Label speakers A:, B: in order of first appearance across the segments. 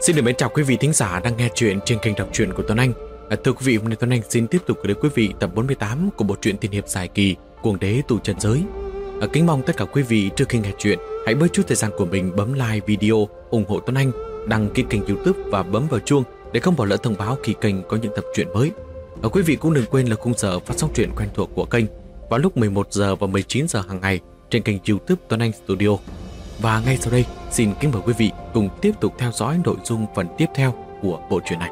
A: Xin được mến chào quý vị thính giả đang nghe chuyện trên kênh đọc truyện của Tuấn Anh. Thưa quý vị, hôm nay Tuấn Anh xin tiếp tục gửi đến quý vị tập 48 của bộ truyện tiên hiệp dài kỳ Cuồng Đế Tu Chân Giới. Kính mong tất cả quý vị trước khi nghe chuyện hãy bớt chút thời gian của mình bấm like video, ủng hộ Tuấn Anh, đăng ký kênh YouTube và bấm vào chuông để không bỏ lỡ thông báo khi kênh có những tập truyện mới. Quý vị cũng đừng quên là khung giờ phát sóng truyện quen thuộc của kênh vào lúc 11 giờ và 19 giờ hàng ngày trên kênh YouTube Tuấn Anh Studio. Và ngay sau đây, xin kính mời quý vị cùng tiếp tục theo dõi nội dung phần tiếp theo của bộ truyện này.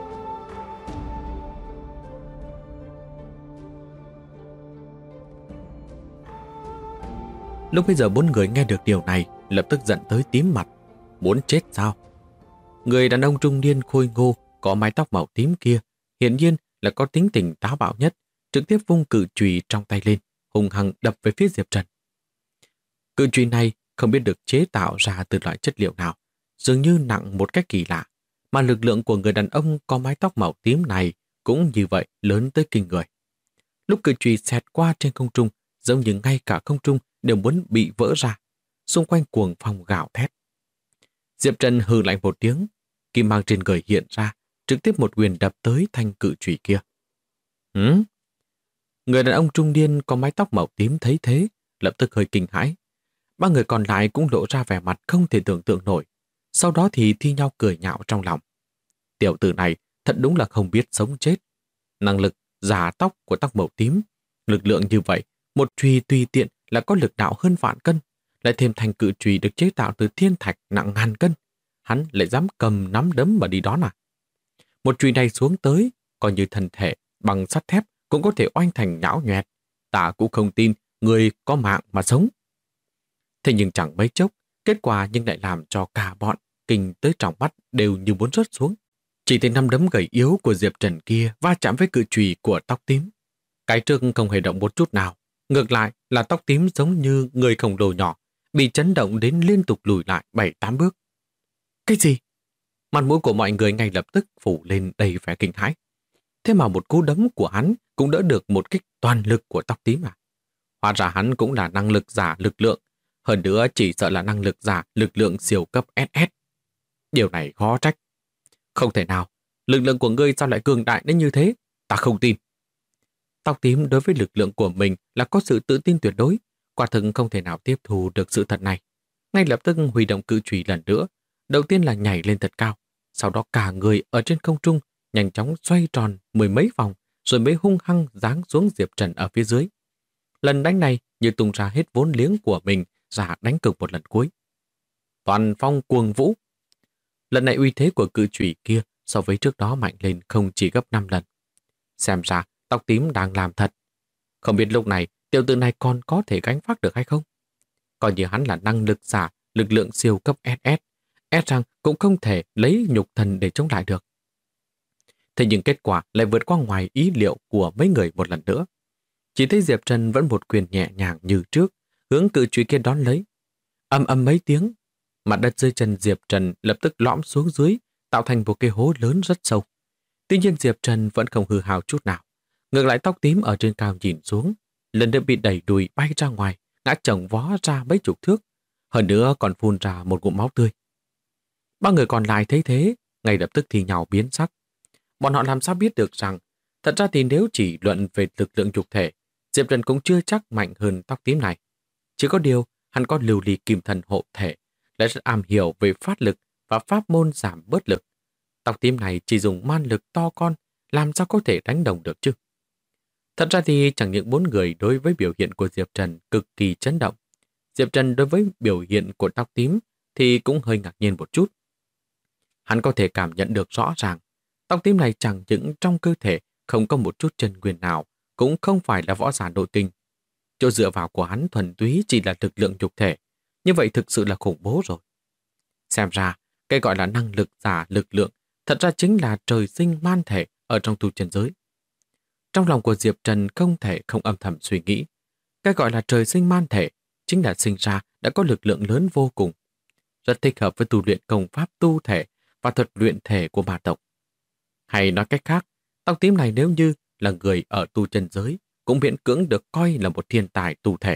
A: Lúc bây giờ bốn người nghe được điều này lập tức giận tới tím mặt. Muốn chết sao? Người đàn ông trung niên khôi ngô có mái tóc màu tím kia hiển nhiên là có tính tình táo bạo nhất, trực tiếp vung cự chùy trong tay lên, hung hăng đập về phía Diệp Trần. Cự chùy này không biết được chế tạo ra từ loại chất liệu nào, dường như nặng một cách kỳ lạ, mà lực lượng của người đàn ông có mái tóc màu tím này cũng như vậy, lớn tới kinh người. Lúc cự chùy xẹt qua trên không trung, giống như ngay cả không trung đều muốn bị vỡ ra, xung quanh cuồng phong gào thét. Diệp Trần hừ lạnh một tiếng, kim mang trên người hiện ra, trực tiếp một quyền đập tới thanh cự chùy kia. Người đàn ông trung niên có mái tóc màu tím thấy thế, lập tức hơi kinh hãi. Ba người còn lại cũng lộ ra vẻ mặt không thể tưởng tượng nổi, sau đó thì thi nhau cười nhạo trong lòng. Tiểu tử này thật đúng là không biết sống chết. Năng lực giả tóc của tóc màu tím, lực lượng như vậy, một chùy tùy tiện là có lực đạo hơn vạn cân, lại thêm thành cự chùy được chế tạo từ thiên thạch nặng ngàn cân, hắn lại dám cầm nắm đấm mà đi đón à? Một chùy này xuống tới, coi như thân thể bằng sắt thép cũng có thể oanh thành nhão nhoẹt. Ta cũng không tin người có mạng mà sống. Thế nhưng chẳng mấy chốc, kết quả nhưng lại làm cho cả bọn kinh tới tròng mắt đều như muốn rớt xuống. Chỉ thấy nắm đấm gầy yếu của Diệp Trần kia va chạm với cự chùy của tóc tím. Cái trước không hề động một chút nào, ngược lại là tóc tím giống như người khổng lồ nhỏ, bị chấn động đến liên tục lùi lại 7-8 bước. Cái gì? Mặt mũi của mọi người ngay lập tức phủ lên đầy vẻ kinh hãi. Thế mà một cú đấm của hắn cũng đỡ được một kích toàn lực của tóc tím à? Hóa ra hắn cũng là năng lực giả lực lượng, hơn nữa chỉ sợ là năng lực giả lực lượng siêu cấp SS. Điều này khó trách. Không thể nào, lực lượng của ngươi sao lại cường đại đến như thế? Ta không tin. Tóc tím đối với lực lượng của mình là có sự tự tin tuyệt đối, quả thực không thể nào tiếp thu được sự thật này. Ngay lập tức huy động cự chùy lần nữa, đầu tiên là nhảy lên thật cao, sau đó cả người ở trên không trung nhanh chóng xoay tròn 10 mấy vòng, rồi mới hung hăng giáng xuống Diệp Trần ở phía dưới. Lần đánh này như tung ra hết vốn liếng của mình ra đánh cược một lần cuối. Toàn phong cuồng vũ. Lần này uy thế của cự chùy kia so với trước đó mạnh lên không chỉ gấp 5 lần. Xem ra tóc tím đang làm thật. Không biết lúc này tiểu tử này còn có thể gánh vác được hay không? Coi như hắn là năng lực giả, lực lượng siêu cấp SS, e rằng cũng không thể lấy nhục thần để chống lại được. Thế nhưng kết quả lại vượt qua ngoài ý liệu của mấy người một lần nữa. Chỉ thấy Diệp Trần vẫn một quyền nhẹ nhàng như trước, hướng cự chùy kia đón lấy. Ầm ầm mấy tiếng, mặt đất dưới chân Diệp Trần lập tức lõm xuống dưới, tạo thành một cái hố lớn rất sâu. Tuy nhiên Diệp Trần vẫn không hư hào chút nào. Ngược lại tóc tím ở trên cao nhìn xuống, lần nữa bị đẩy đùi bay ra ngoài, ngã chồng vó ra mấy chục thước, hơn nữa còn phun ra một ngụm máu tươi. Ba người còn lại thấy thế, ngay lập tức thì nhào biến sắc. Bọn họ làm sao biết được rằng, thật ra thì nếu chỉ luận về lực lượng nhục thể, Diệp Trần cũng chưa chắc mạnh hơn tóc tím này. Chỉ có điều, hắn có lưu ly kim thần hộ thể, lại rất am hiểu về phát lực và pháp môn giảm bớt lực. Tóc tím này chỉ dùng man lực to con, làm sao có thể đánh đồng được chứ? Thật ra thì chẳng những bốn người đối với biểu hiện của Diệp Trần cực kỳ chấn động. Diệp Trần đối với biểu hiện của tóc tím thì cũng hơi ngạc nhiên một chút. Hắn có thể cảm nhận được rõ ràng, tóc tím này chẳng những trong cơ thể không có một chút chân nguyên nào, cũng không phải là võ giả nội kinh. Chỗ dựa vào của hắn thuần túy chỉ là lực lượng nhục thể, như vậy thực sự là khủng bố rồi. Xem ra, cái gọi là năng lực giả lực lượng thật ra chính là trời sinh man thể ở trong tu chân giới. Trong lòng của Diệp Trần không thể không âm thầm suy nghĩ, cái gọi là trời sinh man thể chính là sinh ra đã có lực lượng lớn vô cùng, rất thích hợp với tu luyện công pháp tu thể và thuật luyện thể của ma tộc. Hay nói cách khác, tóc tím này nếu như là người ở tu chân giới cũng miễn cưỡng được coi là một thiên tài tu thể.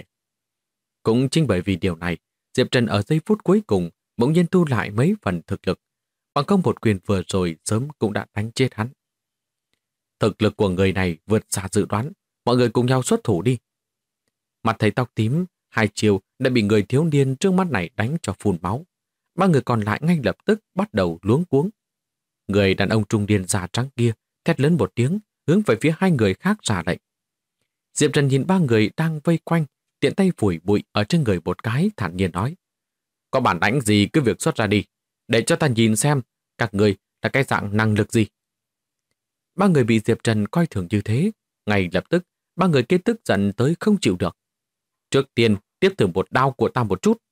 A: Cũng chính bởi vì điều này, Diệp Trần ở giây phút cuối cùng bỗng nhiên tu lại mấy phần thực lực. bằng công một quyền vừa rồi sớm cũng đã đánh chết hắn. Thực lực của người này vượt xa dự đoán, mọi người cùng nhau xuất thủ đi. Mặt thấy tóc tím, hai chiều đã bị người thiếu niên trước mắt này đánh cho phun máu. Ba người còn lại ngay lập tức bắt đầu luống cuống. Người đàn ông trung niên da trắng kia thét lớn một tiếng, hướng về phía hai người khác ra lệnh. Diệp Trần nhìn ba người đang vây quanh, tiện tay phủi bụi ở trên người một cái, thản nhiên nói: có bản lãnh gì cứ việc xuất ra đi, để cho ta nhìn xem các người là cái dạng năng lực gì. Ba người bị Diệp Trần coi thường như thế, ngay lập tức ba người kia tức giận tới không chịu được. Trước tiên tiếp thử một đao của ta một chút.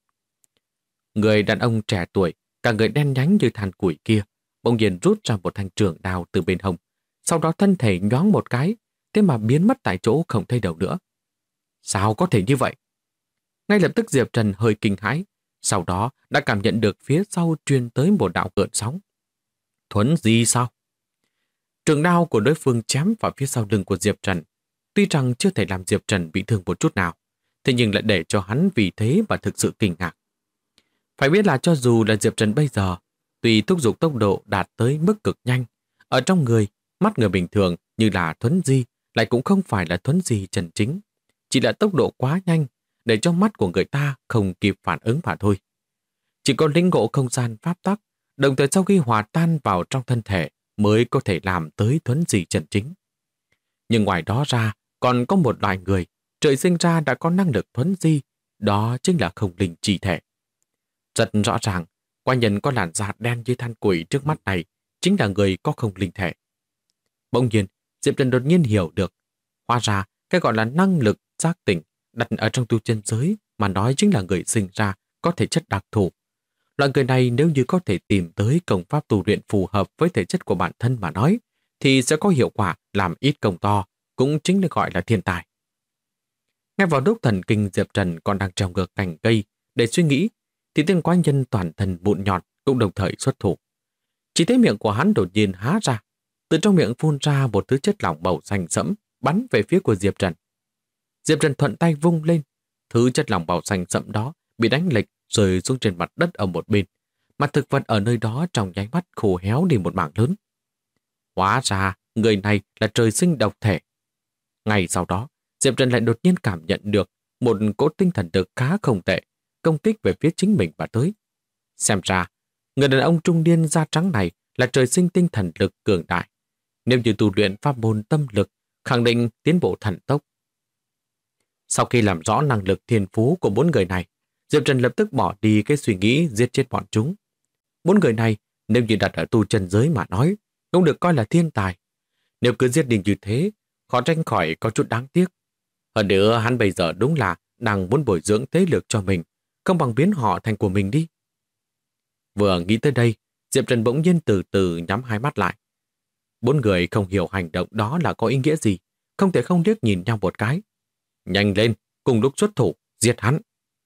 A: Người đàn ông trẻ tuổi, cả người đen nhánh như than củi kia, bỗng nhiên rút ra một thanh trường đao từ bên hông, sau đó thân thể nhoáng một cái, thế mà biến mất tại chỗ không thấy đâu nữa. Sao có thể như vậy? Ngay lập tức Diệp Trần hơi kinh hãi, sau đó đã cảm nhận được phía sau truyền tới một đạo gợn sóng. Thuấn di sao? Trường đao của đối phương chém vào phía sau lưng của Diệp Trần. Tuy rằng chưa thể làm Diệp Trần bị thương một chút nào, thế nhưng lại để cho hắn vì thế mà thực sự kinh ngạc. Phải biết là cho dù là Diệp Trần bây giờ, tuy thúc giục tốc độ đạt tới mức cực nhanh, ở trong người, mắt người bình thường như là thuấn di, lại cũng không phải là thuấn di chân chính. Chỉ là tốc độ quá nhanh, để cho mắt của người ta không kịp phản ứng mà thôi. Chỉ có lĩnh ngộ không gian pháp tắc, đồng thời sau khi hòa tan vào trong thân thể mới có thể làm tới thuấn di chân chính. Nhưng ngoài đó ra, còn có một loài người trời sinh ra đã có năng lực thuấn di, đó chính là không linh chi thể. Rất rõ ràng, qua nhân có làn da đen như than củi trước mắt này chính là người có không linh thể. Bỗng nhiên, Diệp Trần đột nhiên hiểu được, hóa ra cái gọi là năng lực giác tỉnh đặt ở trong tu chân giới mà nói chính là người sinh ra có thể chất đặc thù. Loại người này nếu như có thể tìm tới công pháp tu luyện phù hợp với thể chất của bản thân mà nói, thì sẽ có hiệu quả làm ít công to, cũng chính được gọi là thiên tài. Ngay vào lúc thần kinh Diệp Trần còn đang trồng ngược cành cây để suy nghĩ, thì tên quái nhân toàn thân mụn nhọt cũng đồng thời xuất thủ. Chỉ thấy miệng của hắn đột nhiên há ra, từ trong miệng phun ra một thứ chất lỏng màu xanh sẫm bắn về phía của Diệp Trần. Diệp Trần thuận tay vung lên, thứ chất lỏng màu xanh sẫm đó bị đánh lệch rơi xuống trên mặt đất ở một bên. Mặt thực vật ở nơi đó trong nháy mắt khô héo đi một mảng lớn. Hóa ra người này là trời sinh độc thể. Ngay sau đó, Diệp Trần lại đột nhiên cảm nhận được một cỗ tinh thần lực khá không tệ công kích về phía chính mình và tới. Xem ra, người đàn ông trung niên da trắng này là trời sinh tinh thần lực cường đại. Nếu như tu luyện pháp môn tâm lực, khẳng định tiến bộ thần tốc. Sau khi làm rõ năng lực thiên phú của bốn người này, Diệp Trần lập tức bỏ đi cái suy nghĩ giết chết bọn chúng. Bốn người này, nếu như đặt ở tu chân giới mà nói, cũng được coi là thiên tài. Nếu cứ giết đi như thế, khó tránh khỏi có chút đáng tiếc. Hơn nữa, hắn bây giờ đúng là đang muốn bồi dưỡng thế lực cho mình, không bằng biến họ thành của mình đi. Vừa nghĩ tới đây, Diệp Trần bỗng nhiên từ từ nhắm hai mắt lại. Bốn người không hiểu hành động đó là có ý nghĩa gì, không thể không liếc nhìn nhau một cái. Nhanh lên, cùng lúc xuất thủ, giết hắn.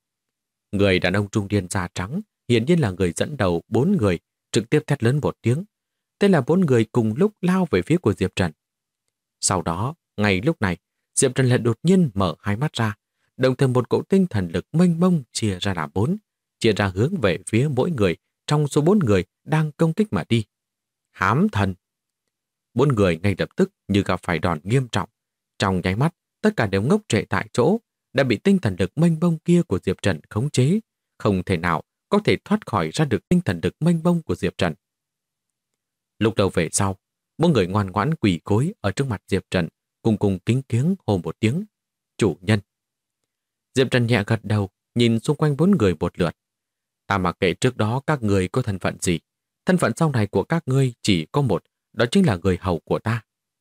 A: Người đàn ông trung niên da trắng hiển nhiên là người dẫn đầu bốn người, trực tiếp thét lớn một tiếng. Thế là bốn người cùng lúc lao về phía của Diệp Trần. Sau đó, ngay lúc này, Diệp Trần lại đột nhiên mở hai mắt ra, đồng thời một cỗ tinh thần lực mênh mông chia ra làm bốn, chia ra hướng về phía mỗi người trong số bốn người đang công kích mà đi. Hám thần! Bốn người ngay lập tức như gặp phải đòn nghiêm trọng. Trong nháy mắt, tất cả đều ngốc trệ tại chỗ, đã bị tinh thần lực mênh mông kia của Diệp Trần khống chế, không thể nào có thể thoát khỏi ra được tinh thần lực mênh mông của Diệp Trần. Lúc đầu về sau, bốn người ngoan ngoãn quỳ gối ở trước mặt Diệp Trần, cùng cùng kính kiếng hô một tiếng, chủ nhân. Diệp Trần nhẹ gật đầu, nhìn xung quanh bốn người một lượt. Ta mặc kệ trước đó các người có thân phận gì, thân phận sau này của các ngươi chỉ có một, đó chính là người hầu của ta.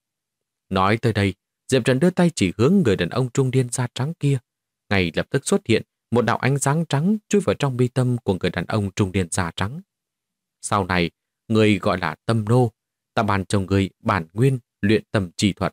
A: Nói tới đây, Diệp Trần đưa tay chỉ hướng người đàn ông trung niên da trắng kia. Ngay lập tức xuất hiện một đạo ánh sáng trắng chui vào trong mi tâm của người đàn ông trung niên da trắng. Sau này, người gọi là tâm nô, ta bàn cho người bản nguyên luyện tâm chỉ thuật.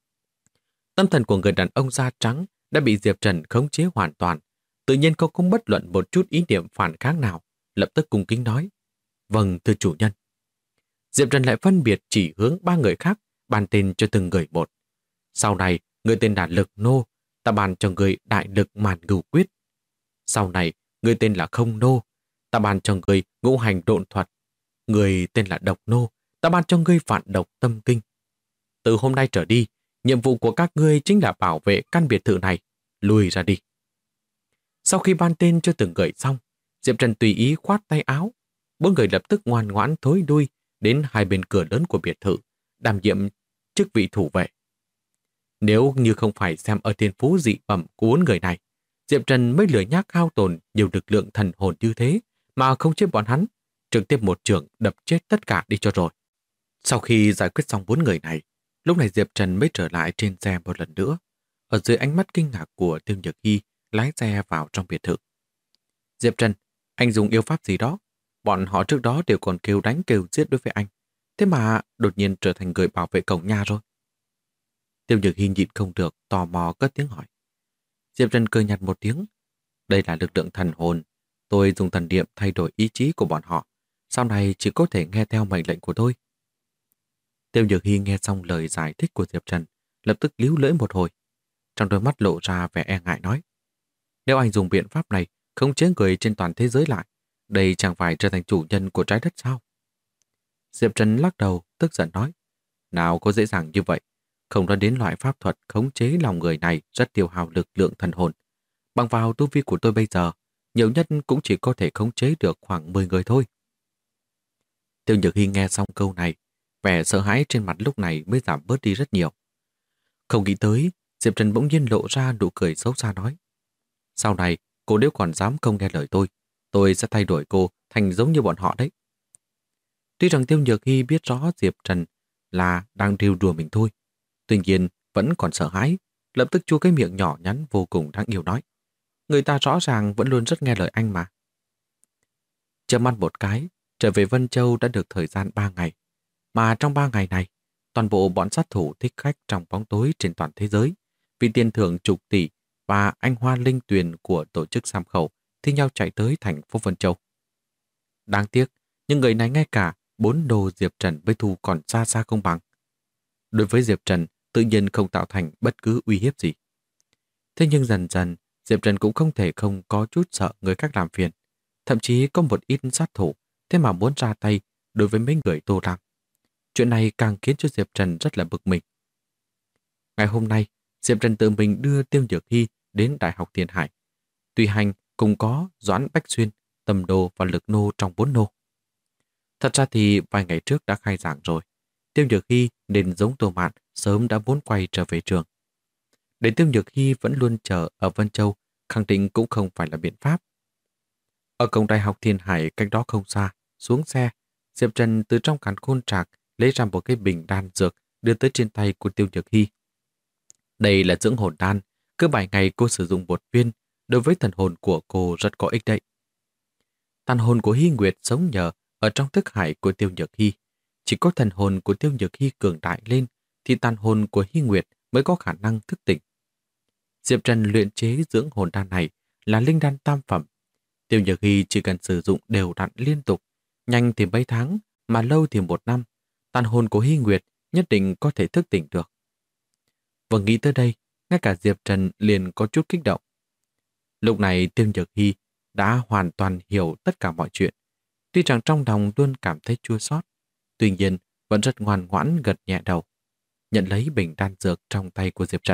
A: Tâm thần của người đàn ông da trắng đã bị Diệp Trần khống chế hoàn toàn, tự nhiên không bất luận một chút ý niệm phản kháng nào, lập tức cung kính nói, vâng thưa chủ nhân. Diệp Trần lại phân biệt chỉ hướng ba người khác, bàn tên cho từng người một. Sau này, người tên là Lực Nô, ta bàn cho người Đại Lực Màn Ngưu Quyết. Sau này, người tên là Không Nô, ta bàn cho người Ngũ Hành Độn Thuật. Người tên là Độc Nô, ta ban cho ngươi vạn độc tâm kinh. Từ hôm nay trở đi, nhiệm vụ của các ngươi chính là bảo vệ căn biệt thự này. Lùi ra đi. Sau khi ban tên cho từng người xong, Diệp Trần tùy ý khoát tay áo. Bốn người lập tức ngoan ngoãn thối đuôi đến hai bên cửa lớn của biệt thự, đảm nhiệm chức vị thủ vệ. Nếu như không phải xem ở thiên phú dị bẩm của bốn người này, Diệp Trần mới lười nhác hao tổn nhiều lực lượng thần hồn như thế mà không chết bọn hắn, trực tiếp một chưởng đập chết tất cả đi cho rồi. Sau khi giải quyết xong bốn người này, lúc này Diệp Trần mới trở lại trên xe một lần nữa. Ở dưới ánh mắt kinh ngạc của Tiêu Nhược Hy, lái xe vào trong biệt thự. Diệp Trần, anh dùng yêu pháp gì đó? Bọn họ trước đó đều còn kêu đánh kêu giết đối với anh. Thế mà đột nhiên trở thành người bảo vệ cổng nhà rồi. Tiêu Nhược Hy nhịn không được, tò mò cất tiếng hỏi. Diệp Trần cười nhạt một tiếng. Đây là lực lượng thần hồn. Tôi dùng thần niệm thay đổi ý chí của bọn họ. Sau này chỉ có thể nghe theo mệnh lệnh của tôi. Tiêu Nhược Hy nghe xong lời giải thích của Diệp Trần, lập tức líu lưỡi một hồi. Trong đôi mắt lộ ra vẻ e ngại nói. Nếu anh dùng biện pháp này khống chế người trên toàn thế giới lại, đây chẳng phải trở thành chủ nhân của trái đất sao? Diệp Trần lắc đầu, tức giận nói. Nào có dễ dàng như vậy. Không nói đến loại pháp thuật khống chế lòng người này rất tiêu hao lực lượng thần hồn. Bằng vào tu vi của tôi bây giờ, nhiều nhất cũng chỉ có thể khống chế được khoảng 10 người thôi. Tiêu Nhược Hy nghe xong câu này, vẻ sợ hãi trên mặt lúc này mới giảm bớt đi rất nhiều. Không nghĩ tới, Diệp Trần bỗng nhiên lộ ra nụ cười xấu xa nói. Sau này, cô nếu còn dám không nghe lời tôi sẽ thay đổi cô thành giống như bọn họ đấy. Tuy rằng Tiêu Nhược Hy biết rõ Diệp Trần là đang trêu đùa mình thôi, tuy nhiên vẫn còn sợ hãi, lập tức chu cái miệng nhỏ nhắn vô cùng đáng yêu nói. Người ta rõ ràng vẫn luôn rất nghe lời anh mà. Chớp mắt một cái, trở về Vân Châu đã được thời gian 3 ngày. Mà trong 3 ngày này, toàn bộ bọn sát thủ thích khách trong bóng tối trên toàn thế giới, vì tiền thưởng chục tỷ và anh Hoa Linh Tuyền của tổ chức Sam Khẩu thi nhau chạy tới thành phố Vân Châu. Đáng tiếc, những người này ngay cả 4 đồ Diệp Trần với thu còn xa xa không bằng. Đối với Diệp Trần, tự nhiên không tạo thành bất cứ uy hiếp gì. Thế nhưng dần dần, Diệp Trần cũng không thể không có chút sợ người khác làm phiền. Thậm chí có một ít sát thủ, thế mà muốn ra tay đối với mấy người Tô Lam. Chuyện này càng khiến cho Diệp Trần rất là bực mình. Ngày hôm nay, Diệp Trần tự mình đưa Tiêu Nhược Hy đến Đại học Thiên Hải. Tùy hành cùng có Doãn Bách Xuyên, Tầm Đô và Lực Nô trong 4 nô. Thật ra thì vài ngày trước đã khai giảng rồi. Tiêu Nhược Hy nên giống Tô Mạn sớm đã muốn quay trở về trường. Để Tiêu Nhược Hy vẫn luôn chờ ở Vân Châu, khẳng định cũng không phải là biện pháp. Ở cổng Đại học Thiên Hải cách đó không xa, xuống xe, Diệp Trần từ trong càn khôn trạc lấy ra một cái bình đan dược đưa tới trên tay của Tiêu Nhược Hy. Đây là dưỡng hồn đan, cứ 7 ngày cô sử dụng một viên, đối với thần hồn của cô rất có ích đấy. Thần hồn của Hy Nguyệt sống nhờ ở trong thức hải của Tiêu Nhược Hy. Chỉ có thần hồn của Tiêu Nhược Hy cường đại lên thì tàn hồn của Hy Nguyệt mới có khả năng thức tỉnh. Diệp Trần luyện chế dưỡng hồn đan này là linh đan tam phẩm. Tiêu Nhược Hy chỉ cần sử dụng đều đặn liên tục, nhanh thì mấy tháng, mà lâu thì 1 năm, tàn hồn của Hy Nguyệt nhất định có thể thức tỉnh được. Vừa nghĩ tới đây, ngay cả Diệp Trần liền có chút kích động. Lúc này Tiêu Nhược Hy đã hoàn toàn hiểu tất cả mọi chuyện. Tuy rằng trong lòng luôn cảm thấy chua xót, tuy nhiên vẫn rất ngoan ngoãn gật nhẹ đầu, nhận lấy bình đan dược trong tay của Diệp Trần.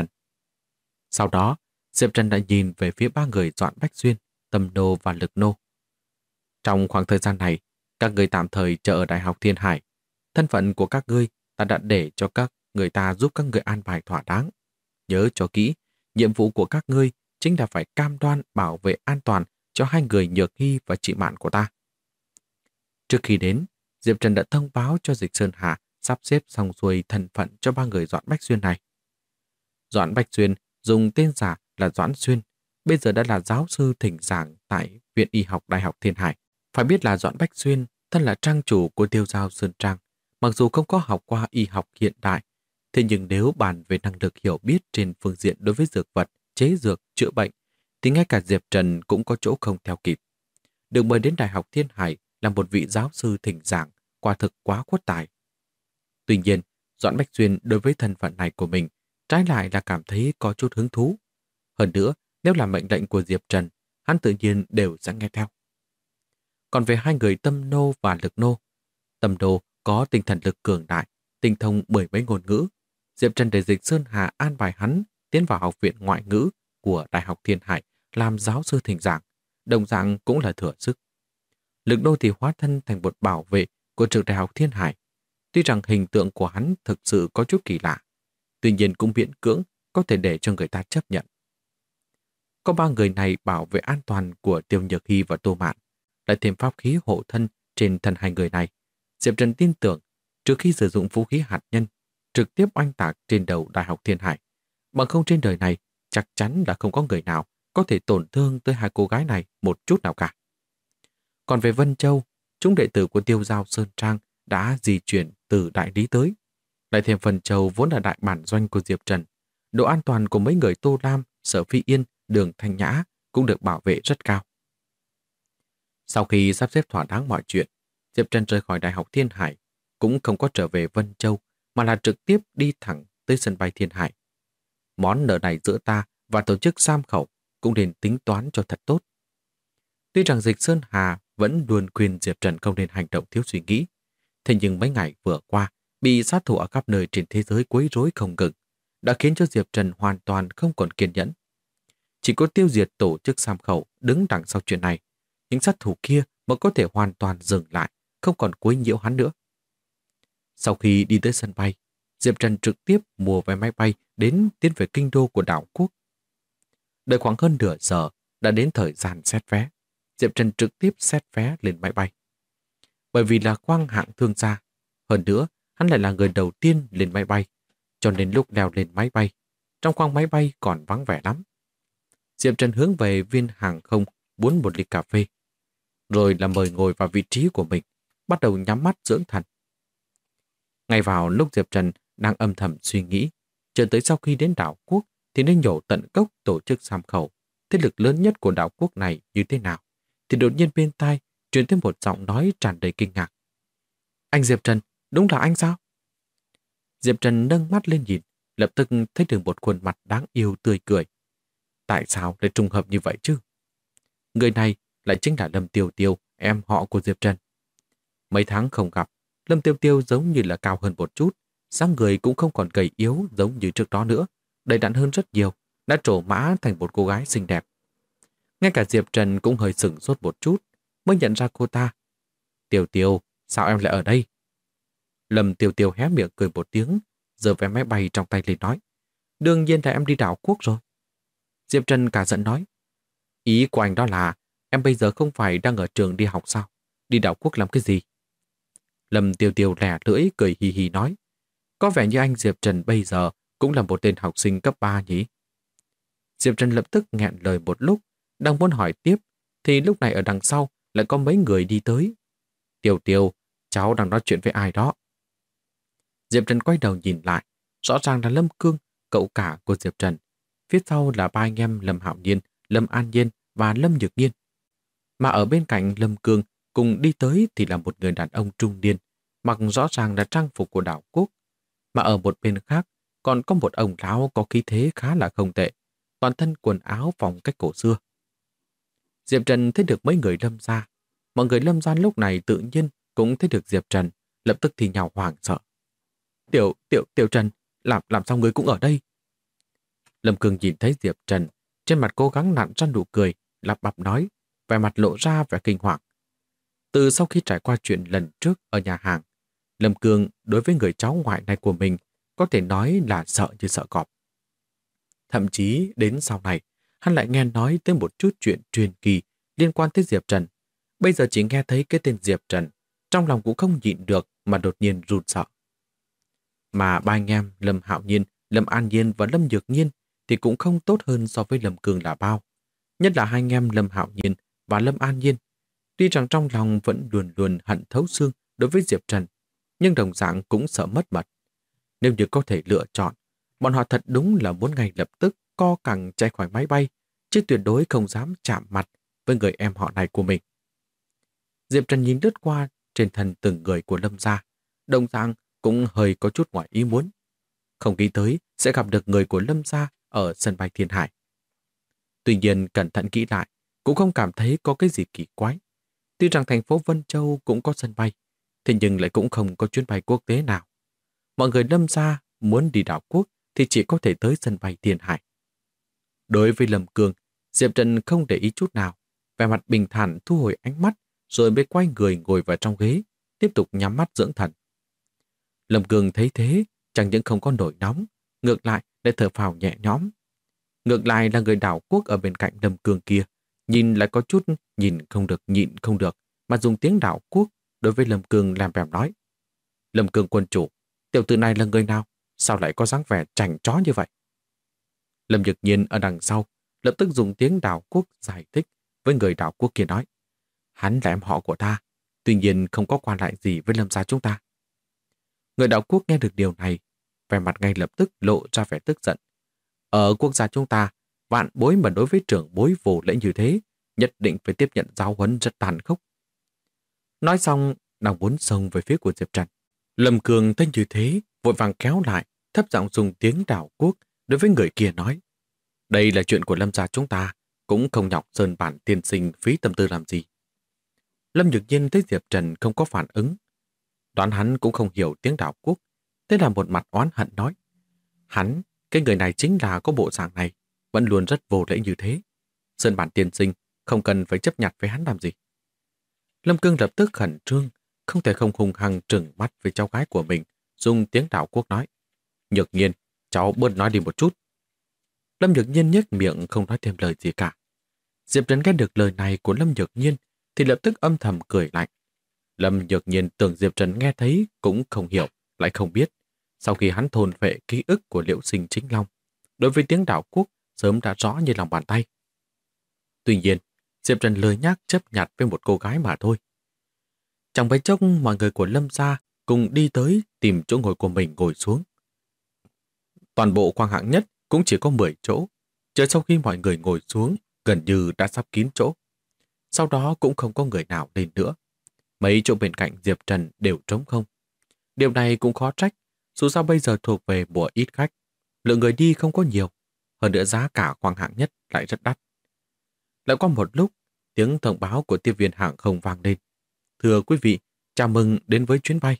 A: Sau đó, Diệp Trần đã nhìn về phía 3 người Doãn Bách Xuyên, Tầm Nô và Lực Nô. Trong khoảng thời gian này, các người tạm thời chờ ở Đại học Thiên Hải. Thân phận của các ngươi ta đã để cho các người ta giúp các người an bài thỏa đáng. Nhớ cho kỹ, nhiệm vụ của các ngươi chính là phải cam đoan bảo vệ an toàn cho 2 người Nhược Hy và chị Mạn của ta. Trước khi đến, Diệp Trần đã thông báo cho Dịch Sơn Hà sắp xếp xong xuôi thân phận cho 3 người Doãn Bách Xuyên này. Doãn Bách Xuyên dùng tên giả là Doãn Xuyên, bây giờ đã là giáo sư thỉnh giảng tại Viện Y học Đại học Thiên Hải. Phải biết là Doãn Bách Xuyên thân là trang chủ của Tiêu Giao Sơn Trang, mặc dù không có học qua y học hiện đại, thế nhưng nếu bàn về năng lực hiểu biết trên phương diện đối với dược vật, chế dược, chữa bệnh, thì ngay cả Diệp Trần cũng có chỗ không theo kịp. Được mời đến Đại học Thiên Hải là một vị giáo sư thỉnh giảng, quả thực quá khuất tài. Tuy nhiên, Doãn Bách Xuyên đối với thân phận này của mình trái lại là cảm thấy có chút hứng thú. Hơn nữa, nếu là mệnh lệnh của Diệp Trần, hắn tự nhiên đều sẽ nghe theo. Còn về 2 người Tâm Nô và Lực Nô, Tầm Đồ có tinh thần lực cường đại, tinh thông 10 mấy ngôn ngữ. Diệp Trần để Dịch Sơn Hà an bài hắn tiến vào học viện ngoại ngữ của Đại học Thiên Hải làm giáo sư thỉnh giảng, đồng dạng cũng là thừa sức. Lực Đô thì hóa thân thành một bảo vệ của trường Đại học Thiên Hải. Tuy rằng hình tượng của hắn thực sự có chút kỳ lạ, tuy nhiên cũng miễn cưỡng có thể để cho người ta chấp nhận. Có ba người này bảo vệ an toàn của Tiêu Nhược Hy và Tô Mạn, lại thêm pháp khí hộ thân trên thân hai người này. Diệp Trần tin tưởng, trước khi sử dụng vũ khí hạt nhân, trực tiếp oanh tạc trên đầu Đại học Thiên Hải, bằng không trên đời này chắc chắn là không có người nào có thể tổn thương tới hai cô gái này một chút nào cả. Còn về Vân Châu, chúng đệ tử của Tiêu Giao Sơn Trang đã di chuyển từ đại lý tới. Lại thêm Vân Châu vốn là đại bản doanh của Diệp Trần. Độ an toàn của mấy người Tô Lam, Sở Phi Yên, Đường Thanh Nhã cũng được bảo vệ rất cao. Sau khi sắp xếp thỏa đáng mọi chuyện, Diệp Trần rời khỏi Đại học Thiên Hải, cũng không có trở về Vân Châu, mà là trực tiếp đi thẳng tới sân bay Thiên Hải. Món nợ này giữa ta và tổ chức Sam Khẩu cũng nên tính toán cho thật tốt. Tuy rằng Dịch Sơn Hà vẫn luôn khuyên Diệp Trần không nên hành động thiếu suy nghĩ, thế nhưng mấy ngày vừa qua bị sát thủ ở khắp nơi trên thế giới quấy rối không ngừng, đã khiến cho Diệp Trần hoàn toàn không còn kiên nhẫn. Chỉ có tiêu diệt tổ chức Sam Khẩu đứng đằng sau chuyện này, những sát thủ kia mới có thể hoàn toàn dừng lại, không còn quấy nhiễu hắn nữa. Sau khi đi tới sân bay, Diệp Trần trực tiếp mua vé máy bay đến tiến về kinh đô của đảo quốc. Đợi khoảng hơn nửa giờ đã đến thời gian xét vé. Diệp Trần trực tiếp xét vé lên máy bay. Bởi vì là khoang hạng thương gia, hơn nữa hắn lại là người đầu tiên lên máy bay, cho nên lúc leo lên máy bay, trong khoang máy bay còn vắng vẻ lắm. Diệp Trần hướng về viên hàng không muốn một ly cà phê, rồi là mời ngồi vào vị trí của mình, bắt đầu nhắm mắt dưỡng thần. Ngay vào lúc Diệp Trần đang âm thầm suy nghĩ, chờ tới sau khi đến đảo quốc thì nên nhổ tận gốc tổ chức Sam Khẩu, thế lực lớn nhất của đảo quốc này như thế nào, thì đột nhiên bên tai truyền tới một giọng nói tràn đầy kinh ngạc. Anh Diệp Trần, đúng là anh sao? Diệp Trần nâng mắt lên nhìn, lập tức thấy được một khuôn mặt đáng yêu tươi cười. Tại sao lại trùng hợp như vậy chứ? Người này lại chính là Lâm Tiêu Tiêu, em họ của Diệp Trần. Mấy tháng không gặp, Lâm Tiêu Tiêu giống như là cao hơn một chút, dáng người cũng không còn gầy yếu giống như trước đó nữa, đầy đặn hơn rất nhiều, đã trổ mã thành một cô gái xinh đẹp. Ngay cả Diệp Trần cũng hơi sửng sốt một chút, mới nhận ra cô ta. Tiêu Tiêu, sao em lại ở đây? Lâm Tiêu Tiêu hé miệng cười một tiếng, giơ vé máy bay trong tay lên nói. Đương nhiên là em đi đảo quốc rồi. Diệp Trần cả giận nói. Ý của anh đó là em bây giờ không phải đang ở trường đi học sao? Đi đảo quốc làm cái gì? Lâm Tiêu Tiêu lẻ lưỡi cười hì hì nói. Có vẻ như anh Diệp Trần bây giờ cũng là một tên học sinh cấp 3 nhỉ? Diệp Trần lập tức nghẹn lời một lúc, đang muốn hỏi tiếp, thì lúc này ở đằng sau lại có mấy người đi tới. Tiêu Tiêu, cháu đang nói chuyện với ai đó? Diệp Trần quay đầu nhìn lại, rõ ràng là Lâm Cương, cậu cả của Diệp Trần. Phía sau là ba anh em Lâm Hạo Nhiên, Lâm An Nhiên và Lâm Nhược Nhiên. Mà ở bên cạnh Lâm Cương cùng đi tới thì là một người đàn ông trung niên, mặc rõ ràng là trang phục của đảo quốc. Mà ở một bên khác còn có một ông lão có khí thế khá là không tệ, toàn thân quần áo phong cách cổ xưa. Diệp Trần thấy được mấy người Lâm gia. Mọi người Lâm gia lúc này tự nhiên cũng thấy được Diệp Trần, lập tức thì nhào hoảng sợ. Tiểu Trần, làm sao người cũng ở đây? Lâm Cương nhìn thấy Diệp Trần, trên mặt cố gắng nặn ra nụ cười, lắp bắp nói, vẻ mặt lộ ra vẻ kinh hoàng. Từ sau khi trải qua chuyện lần trước ở nhà hàng, Lâm Cương đối với người cháu ngoại này của mình có thể nói là sợ như sợ cọp. Thậm chí đến sau này, hắn lại nghe nói tới một chút chuyện truyền kỳ liên quan tới Diệp Trần. Bây giờ chỉ nghe thấy cái tên Diệp Trần, trong lòng cũng không nhịn được mà đột nhiên run sợ. Mà ba anh em Lâm Hạo Nhiên, Lâm An Nhiên và Lâm Nhược Nhiên thì cũng không tốt hơn so với Lâm Cương là bao. Nhất là hai anh em Lâm Hạo Nhiên và Lâm An Nhiên. Tuy rằng trong lòng vẫn luôn luôn hận thấu xương đối với Diệp Trần, nhưng đồng dạng cũng sợ mất mật. Nếu như có thể lựa chọn, bọn họ thật đúng là muốn ngay lập tức co cẳng chạy khỏi máy bay, chứ tuyệt đối không dám chạm mặt với người em họ này của mình. Diệp Trần nhìn lướt qua trên thân từng người của Lâm gia, đồng dạng cũng hơi có chút ngoài ý muốn. Không nghĩ tới sẽ gặp được người của Lâm gia ở sân bay Thiên Hải. Tuy nhiên cẩn thận kỹ lại, cũng không cảm thấy có cái gì kỳ quái. Tuy rằng thành phố Vân Châu cũng có sân bay, thế nhưng lại cũng không có chuyến bay quốc tế nào. Mọi người Lâm gia muốn đi đảo quốc thì chỉ có thể tới sân bay Tiền Hải. Đối với Lâm Cương, Diệp Trần không để ý chút nào, vẻ mặt bình thản thu hồi ánh mắt, rồi mới quay người ngồi vào trong ghế, tiếp tục nhắm mắt dưỡng thần. Lâm Cương thấy thế, chẳng những không có nổi nóng, ngược lại lại thở phào nhẹ nhõm. Ngược lại là người đảo quốc ở bên cạnh Lâm Cương kia, nhìn lại có chút nhìn không được nhịn không được, mà dùng tiếng đảo quốc đối với Lâm Cương làm bèm nói. Lâm Cương quân chủ, tiểu tử này là người nào? Sao lại có dáng vẻ chảnh chó như vậy? Lâm Nhược Nhiên ở đằng sau, lập tức dùng tiếng đảo quốc giải thích với người đảo quốc kia nói. Hắn là em họ của ta, tuy nhiên không có quan lại gì với Lâm gia chúng ta. Người đảo quốc nghe được điều này, vẻ mặt ngay lập tức lộ ra vẻ tức giận. Ở quốc gia chúng ta, vạn bối mà đối với trưởng bối vô lễ như thế, nhất định phải tiếp nhận giáo huấn rất tàn khốc. Nói xong, đang muốn xông về phía của Diệp Trần. Lâm Cường thấy như thế, vội vàng kéo lại, thấp giọng dùng tiếng đảo quốc đối với người kia nói. Đây là chuyện của Lâm gia chúng ta, cũng không nhọc sơn bản tiên sinh phí tâm tư làm gì. Lâm Nhược Nhiên thấy Diệp Trần không có phản ứng. Đoán hắn cũng không hiểu tiếng đảo quốc, thế là một mặt oán hận nói. Hắn, cái người này chính là có bộ dạng này, vẫn luôn rất vô lễ như thế. Sơn bản tiên sinh không cần phải chấp nhặt với hắn làm gì. Lâm Cương lập tức khẩn trương, không thể không hung hăng trừng mắt với cháu gái của mình, dùng tiếng đảo quốc nói. Nhược Nhiên, cháu bớt nói đi một chút. Lâm Nhược Nhiên nhếch miệng không nói thêm lời gì cả. Diệp Trần nghe được lời này của Lâm Nhược Nhiên thì lập tức âm thầm cười lạnh. Lâm Nhược Nhiên tưởng Diệp Trần nghe thấy cũng không hiểu, lại không biết. Sau khi hắn thôn phệ ký ức của Liễu Sinh Chính Long, đối với tiếng đảo quốc sớm đã rõ như lòng bàn tay. Tuy nhiên, Diệp Trần lười nhác chấp nhặt với một cô gái mà thôi. Chẳng mấy chốc mọi người của Lâm gia cùng đi tới tìm chỗ ngồi của mình ngồi xuống. Toàn bộ khoang hạng nhất cũng chỉ có 10 chỗ. Chờ sau khi mọi người ngồi xuống, gần như đã sắp kín chỗ. Sau đó cũng không có người nào lên nữa. Mấy chỗ bên cạnh Diệp Trần đều trống không. Điều này cũng khó trách, dù sao bây giờ thuộc về mùa ít khách. Lượng người đi không có nhiều, hơn nữa giá cả khoang hạng nhất lại rất đắt. Lại qua một lúc, tiếng thông báo của tiếp viên hàng không vang lên. Thưa quý vị, chào mừng đến với chuyến bay.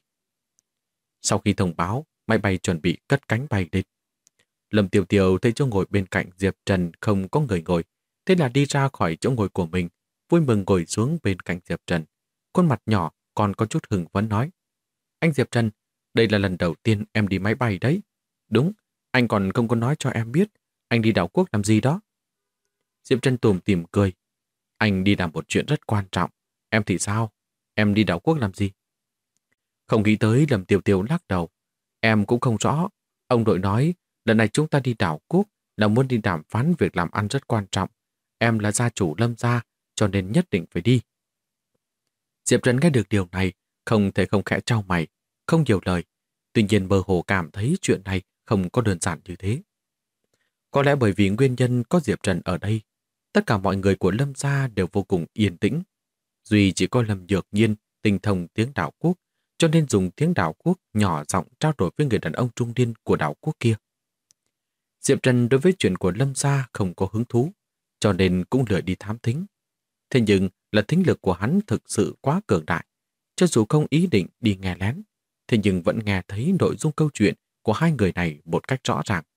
A: Sau khi thông báo, máy bay chuẩn bị cất cánh bay lên. Lâm Tiểu Tiểu thấy chỗ ngồi bên cạnh Diệp Trần không có người ngồi, thế là đi ra khỏi chỗ ngồi của mình, vui mừng ngồi xuống bên cạnh Diệp Trần. Khuôn mặt nhỏ còn có chút hưng phấn nói. Anh Diệp Trần, đây là lần đầu tiên em đi máy bay đấy. Đúng, anh còn không có nói cho em biết anh đi đảo quốc làm gì đó. Diệp Trần tủm tỉm cười. Anh đi làm một chuyện rất quan trọng. Em thì sao? Em đi đảo quốc làm gì? Không nghĩ tới Lâm Tiểu Tiểu lắc đầu. Em cũng không rõ. Ông đội nói lần này chúng ta đi đảo quốc là muốn đi đàm phán việc làm ăn rất quan trọng. Em là gia chủ Lâm gia cho nên nhất định phải đi. Diệp Trần nghe được điều này không thể không khẽ chau mày, không nhiều lời. Tuy nhiên mơ hồ cảm thấy chuyện này không có đơn giản như thế. Có lẽ bởi vì nguyên nhân có Diệp Trần ở đây, tất cả mọi người của Lâm gia đều vô cùng yên tĩnh. Duy chỉ có Lâm Nhược Nhiên tinh thông tiếng đảo quốc, cho nên dùng tiếng đảo quốc nhỏ giọng trao đổi với người đàn ông trung niên của đảo quốc kia. Diệp Trần đối với chuyện của Lâm gia không có hứng thú, cho nên cũng lười đi thám thính. Thế nhưng là thính lực của hắn thực sự quá cường đại, cho dù không ý định đi nghe lén, thế nhưng vẫn nghe thấy nội dung câu chuyện của hai người này một cách rõ ràng.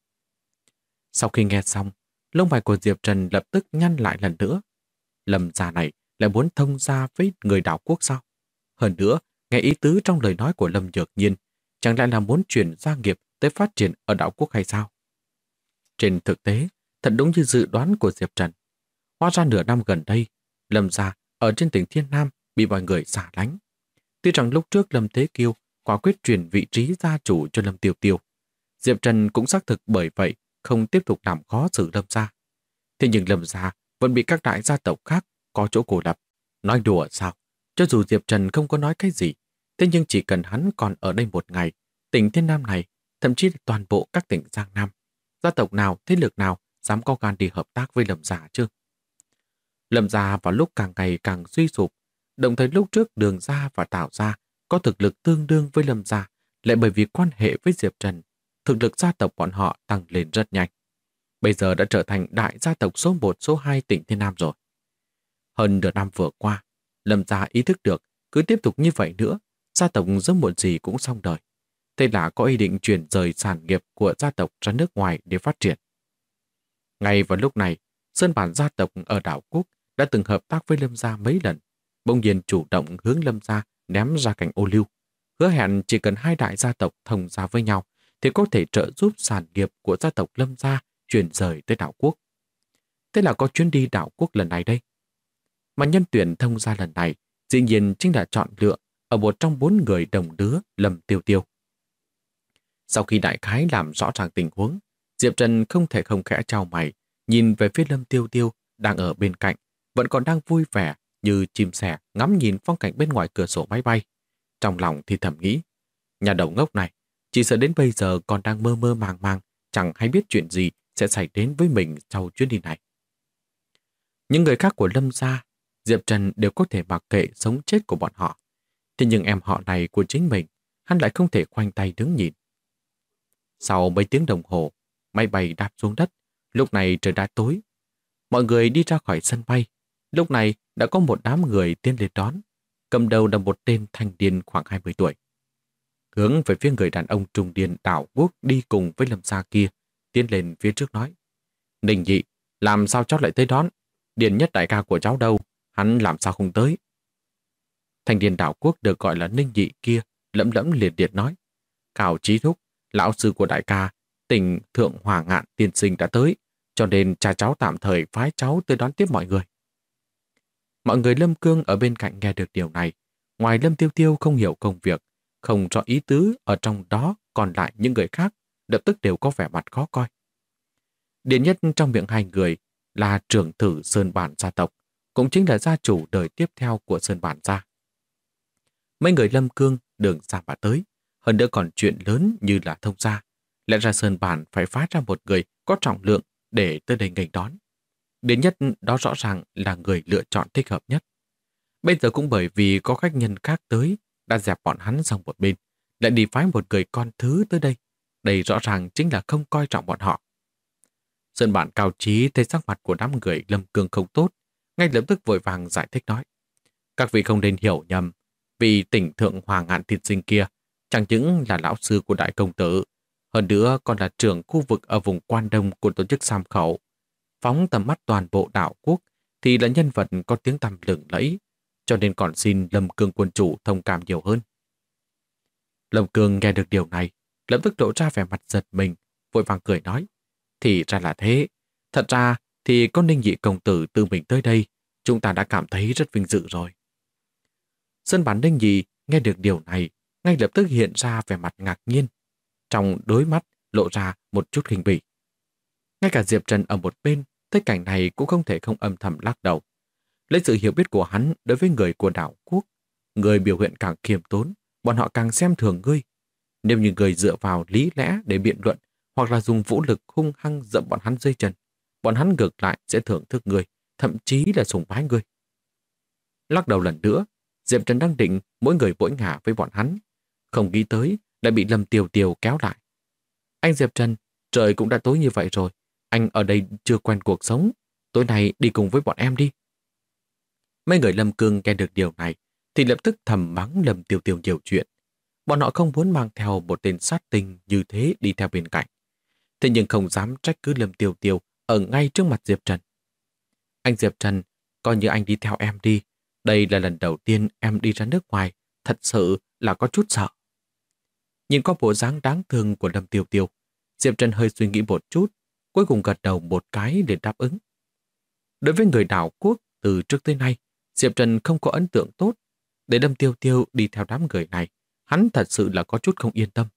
A: Sau khi nghe xong, lông mày của Diệp Trần lập tức nhăn lại lần nữa. Lâm gia này lại muốn thông gia với người đảo quốc sao? Hơn nữa, nghe ý tứ trong lời nói của Lâm Nhược Nhiên, chẳng lẽ là muốn chuyển gia nghiệp tới phát triển ở đảo quốc hay sao? Trên thực tế, thật đúng như dự đoán của Diệp Trần. Hóa ra nửa năm gần đây, Lâm gia ở trên tỉnh Thiên Nam bị mọi người xả lánh. Tuy rằng lúc trước Lâm Thế Kiêu quả quyết chuyển vị trí gia chủ cho Lâm Tiêu Tiêu, Diệp Trần cũng xác thực bởi vậy không tiếp tục làm khó xử Lâm gia. Thế nhưng Lâm gia vẫn bị các đại gia tộc khác có chỗ cổ lập. Nói đùa sao? Cho dù Diệp Trần không có nói cái gì, thế nhưng chỉ cần hắn còn ở đây một ngày, tỉnh Thiên Nam này, thậm chí là toàn bộ các tỉnh Giang Nam, gia tộc nào, thế lực nào dám có gan đi hợp tác với Lâm gia chứ? Lâm gia vào lúc càng ngày càng suy sụp, đồng thời lúc trước Đường gia và Tào gia có thực lực tương đương với Lâm gia, lại bởi vì quan hệ với Diệp Trần, thực lực gia tộc bọn họ tăng lên rất nhanh. Bây giờ đã trở thành đại gia tộc số 1, số 2 tỉnh Thiên Nam rồi. Hơn nửa năm vừa qua, Lâm gia ý thức được cứ tiếp tục như vậy nữa, gia tộc sớm muộn gì cũng xong đời. Thế là có ý định chuyển rời sản nghiệp của gia tộc ra nước ngoài để phát triển. Ngay vào lúc này, Sơn bản gia tộc ở đảo Quốc đã từng hợp tác với Lâm gia mấy lần, bỗng nhiên chủ động hướng Lâm gia ném ra cảnh ô liu, hứa hẹn chỉ cần hai đại gia tộc thông gia với nhau thì có thể trợ giúp sản nghiệp của gia tộc Lâm gia chuyển rời tới đảo Quốc. Thế là có chuyến đi đảo Quốc lần này đây. Mà nhân tuyển thông gia lần này dĩ nhiên chính là chọn lựa ở một trong 4 người đồng lứa Lâm Tiêu Tiêu. Sau khi đại khái làm rõ ràng tình huống, Diệp Trần không thể không khẽ chau mày, nhìn về phía Lâm Tiêu Tiêu đang ở bên cạnh, vẫn còn đang vui vẻ như chim sẻ ngắm nhìn phong cảnh bên ngoài cửa sổ máy bay. Trong lòng thì thầm nghĩ, nhà đầu ngốc này, chỉ sợ đến bây giờ còn đang mơ mơ màng màng, chẳng hay biết chuyện gì sẽ xảy đến với mình sau chuyến đi này. Những người khác của Lâm gia, Diệp Trần đều có thể mặc kệ sống chết của bọn họ. Thế nhưng em họ này của chính mình, hắn lại không thể khoanh tay đứng nhìn. Sau mấy tiếng đồng hồ, máy bay đáp xuống đất, lúc này trời đã tối. Mọi người đi ra khỏi sân bay, lúc này đã có một đám người tiến lên đón, cầm đầu là một tên thanh niên khoảng 20 tuổi. Hướng về phía người đàn ông trung niên đảo Quốc đi cùng với Lâm gia kia, tiến lên phía trước nói: Ninh Nhị, làm sao cháu lại tới đón? Điền Nhất đại ca của cháu đâu, hắn làm sao không tới? Thanh niên đảo Quốc được gọi là Ninh Nhị kia lẫm lẫm liệt liệt nói: Cao Chí Thúc, lão sư của đại ca, tỉnh Thượng Hòa Ngạn tiên sinh đã tới, cho nên cha cháu tạm thời phái cháu tới đón tiếp mọi người. Mọi người Lâm Cương ở bên cạnh nghe được điều này, ngoài Lâm Tiêu Tiêu không hiểu công việc, không rõ ý tứ ở trong đó, còn lại những người khác lập tức đều có vẻ mặt khó coi. Điển Nhất trong miệng hai người là trưởng tử Sơn Bản gia tộc, cũng chính là gia chủ đời tiếp theo của Sơn Bản gia. Mấy người Lâm Cương đường xa mà tới, hơn nữa còn chuyện lớn như là thông gia. Lẽ ra Sơn Bản phải phái ra một người có trọng lượng để tới đây nghênh đón. Điển Nhất đó rõ ràng là người lựa chọn thích hợp nhất. Bây giờ cũng bởi vì có khách nhân khác tới, đã dẹp bọn hắn sang một bên, lại đi phái một người con thứ tới đây. Đây rõ ràng chính là không coi trọng bọn họ. Sơn Bản Cao Chí thấy sắc mặt của đám người Lâm Cương không tốt, ngay lập tức vội vàng giải thích nói: Các vị không nên hiểu nhầm, vì tỉnh Thượng Hòa Ngạn tiên sinh kia chẳng những là lão sư của đại công tử, hơn nữa còn là trưởng khu vực ở vùng Quan Đông của tổ chức Sam Khẩu. Phóng tầm mắt toàn bộ đảo Quốc thì là nhân vật có tiếng tăm lừng lẫy, cho nên còn xin Lâm Cương quân chủ thông cảm nhiều hơn. Lâm Cương nghe được điều này, lập tức lộ ra vẻ mặt giật mình, vội vàng cười nói: Thì ra là thế, thật ra thì có Ninh Nhị công tử tự mình tới đây, chúng ta đã cảm thấy rất vinh dự rồi. Sơn Bản Ninh Nhị nghe được điều này, ngay lập tức hiện ra vẻ mặt ngạc nhiên, trong đôi mắt lộ ra một chút khinh bỉ. Ngay cả Diệp Trần ở một bên, thấy cảnh này cũng không thể không âm thầm lắc đầu. Lấy sự hiểu biết của hắn đối với người của đảo Quốc, người biểu hiện càng khiêm tốn, bọn họ càng xem thường ngươi. Nếu như người dựa vào lý lẽ để biện luận, hoặc là dùng vũ lực hung hăng dậm bọn hắn dưới chân, bọn hắn ngược lại sẽ thưởng thức ngươi, thậm chí là sùng bái ngươi. Lắc đầu lần nữa, Diệp Trần đang định mỗi người mỗi ngả với bọn hắn, không nghĩ tới lại bị Lâm Tiêu Tiêu kéo lại. Anh Diệp Trần, trời cũng đã tối như vậy rồi, anh ở đây chưa quen cuộc sống, tối nay đi cùng với bọn em đi. Mấy người Lâm Cương nghe được điều này thì lập tức thầm mắng Lâm Tiêu Tiêu nhiều chuyện. Bọn họ không muốn mang theo một tên sát tinh như thế đi theo bên cạnh. Thế nhưng không dám trách cứ Lâm Tiêu Tiêu ở ngay trước mặt Diệp Trần. Anh Diệp Trần, coi như anh đi theo em đi. Đây là lần đầu tiên em đi ra nước ngoài, thật sự là có chút sợ. Nhìn qua bộ dáng đáng thương của Lâm Tiêu Tiêu, Diệp Trần hơi suy nghĩ một chút, cuối cùng gật đầu một cái để đáp ứng. Đối với người đảo Quốc từ trước tới nay, Diệp Trần không có ấn tượng tốt. Để Lâm Tiêu Tiêu đi theo đám người này, hắn thật sự là có chút không yên tâm.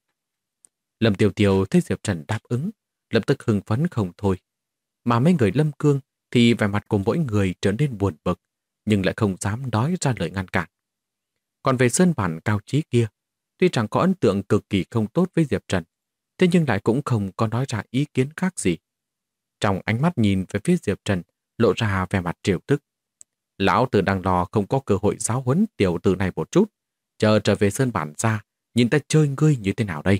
A: Lâm Tiêu Tiêu thấy Diệp Trần đáp ứng, lập tức hưng phấn không thôi. Mà mấy người Lâm Cương thì vẻ mặt của mỗi người trở nên buồn bực, nhưng lại không dám nói ra lời ngăn cản. Còn về Sơn Bản Cao Chí kia, tuy chẳng có ấn tượng cực kỳ không tốt với Diệp Trần, thế nhưng lại cũng không có nói ra ý kiến khác gì. Trong ánh mắt nhìn về phía Diệp Trần, lộ ra vẻ mặt trêu tức. Lão tử đang lo không có cơ hội giáo huấn tiểu tử này một chút, chờ trở về Sơn Bản ra, nhìn ta chơi ngươi như thế nào đây.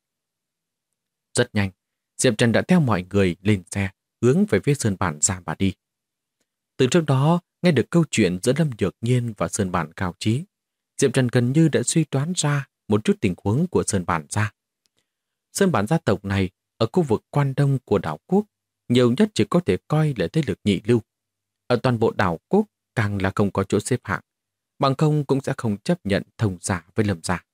A: Rất nhanh, Diệp Trần đã theo mọi người lên xe, hướng về phía Sơn Bản ra mà đi. Từ trước đó, nghe được câu chuyện giữa Lâm Nhược Nhiên và Sơn Bản Cao Chí, Diệp Trần gần như đã suy đoán ra một chút tình huống của Sơn Bản gia. Sơn Bản gia tộc này ở khu vực Quan Đông của đảo quốc nhiều nhất chỉ có thể coi là thế lực nhị lưu. Ở toàn bộ đảo quốc càng là không có chỗ xếp hạng, bằng không cũng sẽ không chấp nhận thông gia với Lâm gia.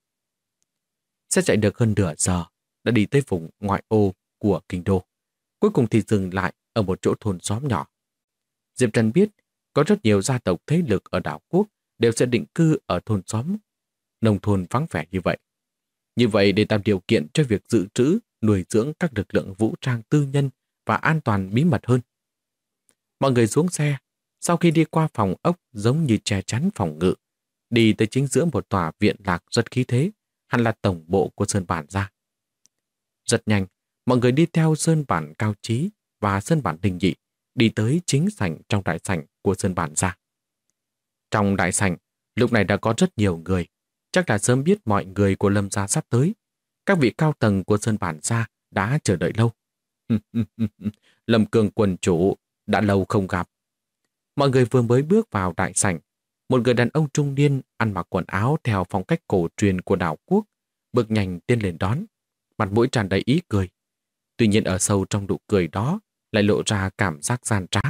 A: Sẽ chạy được hơn nửa giờ, đã đi tới vùng ngoại ô của kinh đô. Cuối cùng thì dừng lại ở một chỗ thôn xóm nhỏ. Diệp Trần biết có rất nhiều gia tộc thế lực ở đảo quốc đều sẽ định cư ở thôn xóm, nông thôn vắng vẻ như vậy. Như vậy để tạo điều kiện cho việc dự trữ, nuôi dưỡng các lực lượng vũ trang tư nhân và an toàn bí mật hơn. Mọi người xuống xe, sau khi đi qua phòng ốc giống như che chắn phòng ngự, đi tới chính giữa một tòa viện lạc rất khí thế, hẳn là tổng bộ của Sơn Bản gia. Rất nhanh, mọi người đi theo Sơn Bản Cao Chí và Sơn Bản Đình Nhị đi tới chính sảnh trong đại sảnh của Sơn Bản gia. Trong đại sảnh, lúc này đã có rất nhiều người, chắc là sớm biết mọi người của Lâm gia sắp tới. Các vị cao tầng của Sơn Bản gia đã chờ đợi lâu. Lâm Cương quần chủ, đã lâu không gặp. Mọi người vừa mới bước vào đại sảnh, một người đàn ông trung niên ăn mặc quần áo theo phong cách cổ truyền của đảo quốc, bước nhanh tiến lên đón, mặt mũi tràn đầy ý cười. Tuy nhiên ở sâu trong nụ cười đó lại lộ ra cảm giác gian trá.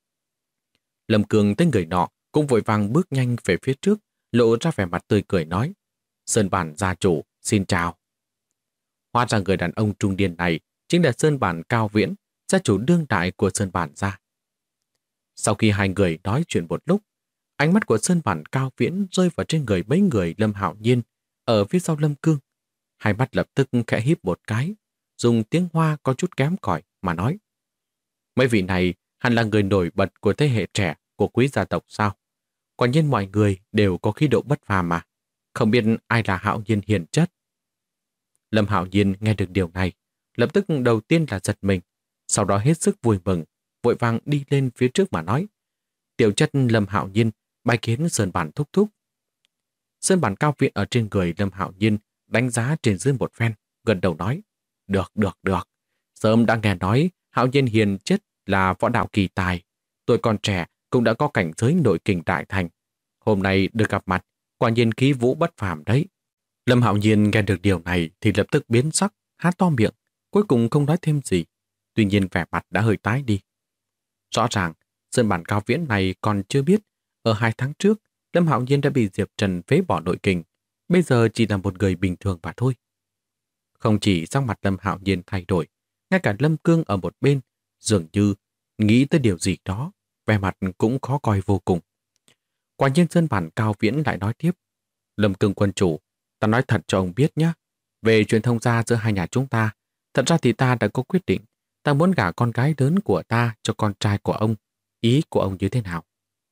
A: Lâm Cương thấy người nọ cũng vội vàng bước nhanh về phía trước, lộ ra vẻ mặt tươi cười nói: Sơn Bản gia chủ, xin chào. Hóa ra người đàn ông trung niên này chính là Sơn Bản Cao Viễn, gia chủ đương đại của Sơn Bản gia. Sau khi hai người nói chuyện một lúc, ánh mắt của Sơn Bản Cao Viễn rơi vào trên người mấy người Lâm Hạo Nhiên ở phía sau Lâm Cương. Hai mắt lập tức khẽ híp một cái, dùng tiếng Hoa có chút kém cỏi mà nói: mấy vị này hẳn là người nổi bật của thế hệ trẻ của quý gia tộc sao? Quả nhiên mọi người đều có khí độ bất phàm mà. Không biết ai là Hạo Nhiên hiền chất. Lâm Hạo Nhiên nghe được điều này, lập tức đầu tiên là giật mình, sau đó hết sức vui mừng, vội vàng đi lên phía trước mà nói: tiểu chất Lâm Hạo Nhiên bái kiến Sơn Bản thúc thúc. Sơn Bản Cao Viễn ở trên người Lâm Hạo Nhiên đánh giá trên dưới một phen, gần đầu nói: được. Sớm đã nghe nói Hạo Nhiên hiền chất là võ đạo kỳ tài. Tôi còn trẻ cũng đã có cảnh giới nội kình đại thành. Hôm nay được gặp mặt, quả nhiên khí vũ bất phàm đấy. Lâm Hạo Nhiên nghe được điều này thì lập tức biến sắc, há to miệng, cuối cùng không nói thêm gì. Tuy nhiên vẻ mặt đã hơi tái đi. Rõ ràng, Sơn Bản Cao Viễn này còn chưa biết, ở 2 tháng trước, Lâm Hạo Nhiên đã bị Diệp Trần phế bỏ nội kình, bây giờ chỉ là một người bình thường mà thôi. Không chỉ sắc mặt Lâm Hạo Nhiên thay đổi, ngay cả Lâm Cương ở một bên, dường như nghĩ tới điều gì đó, vẻ mặt cũng khó coi vô cùng. Quả nhiên Sơn Bản Cao Viễn lại nói tiếp: Lâm Cương quân chủ, ta nói thật cho ông biết nhé, về chuyện thông gia giữa hai nhà chúng ta, thật ra thì ta đã có quyết định, ta muốn gả con gái lớn của ta cho con trai của ông. Ý của ông như thế nào?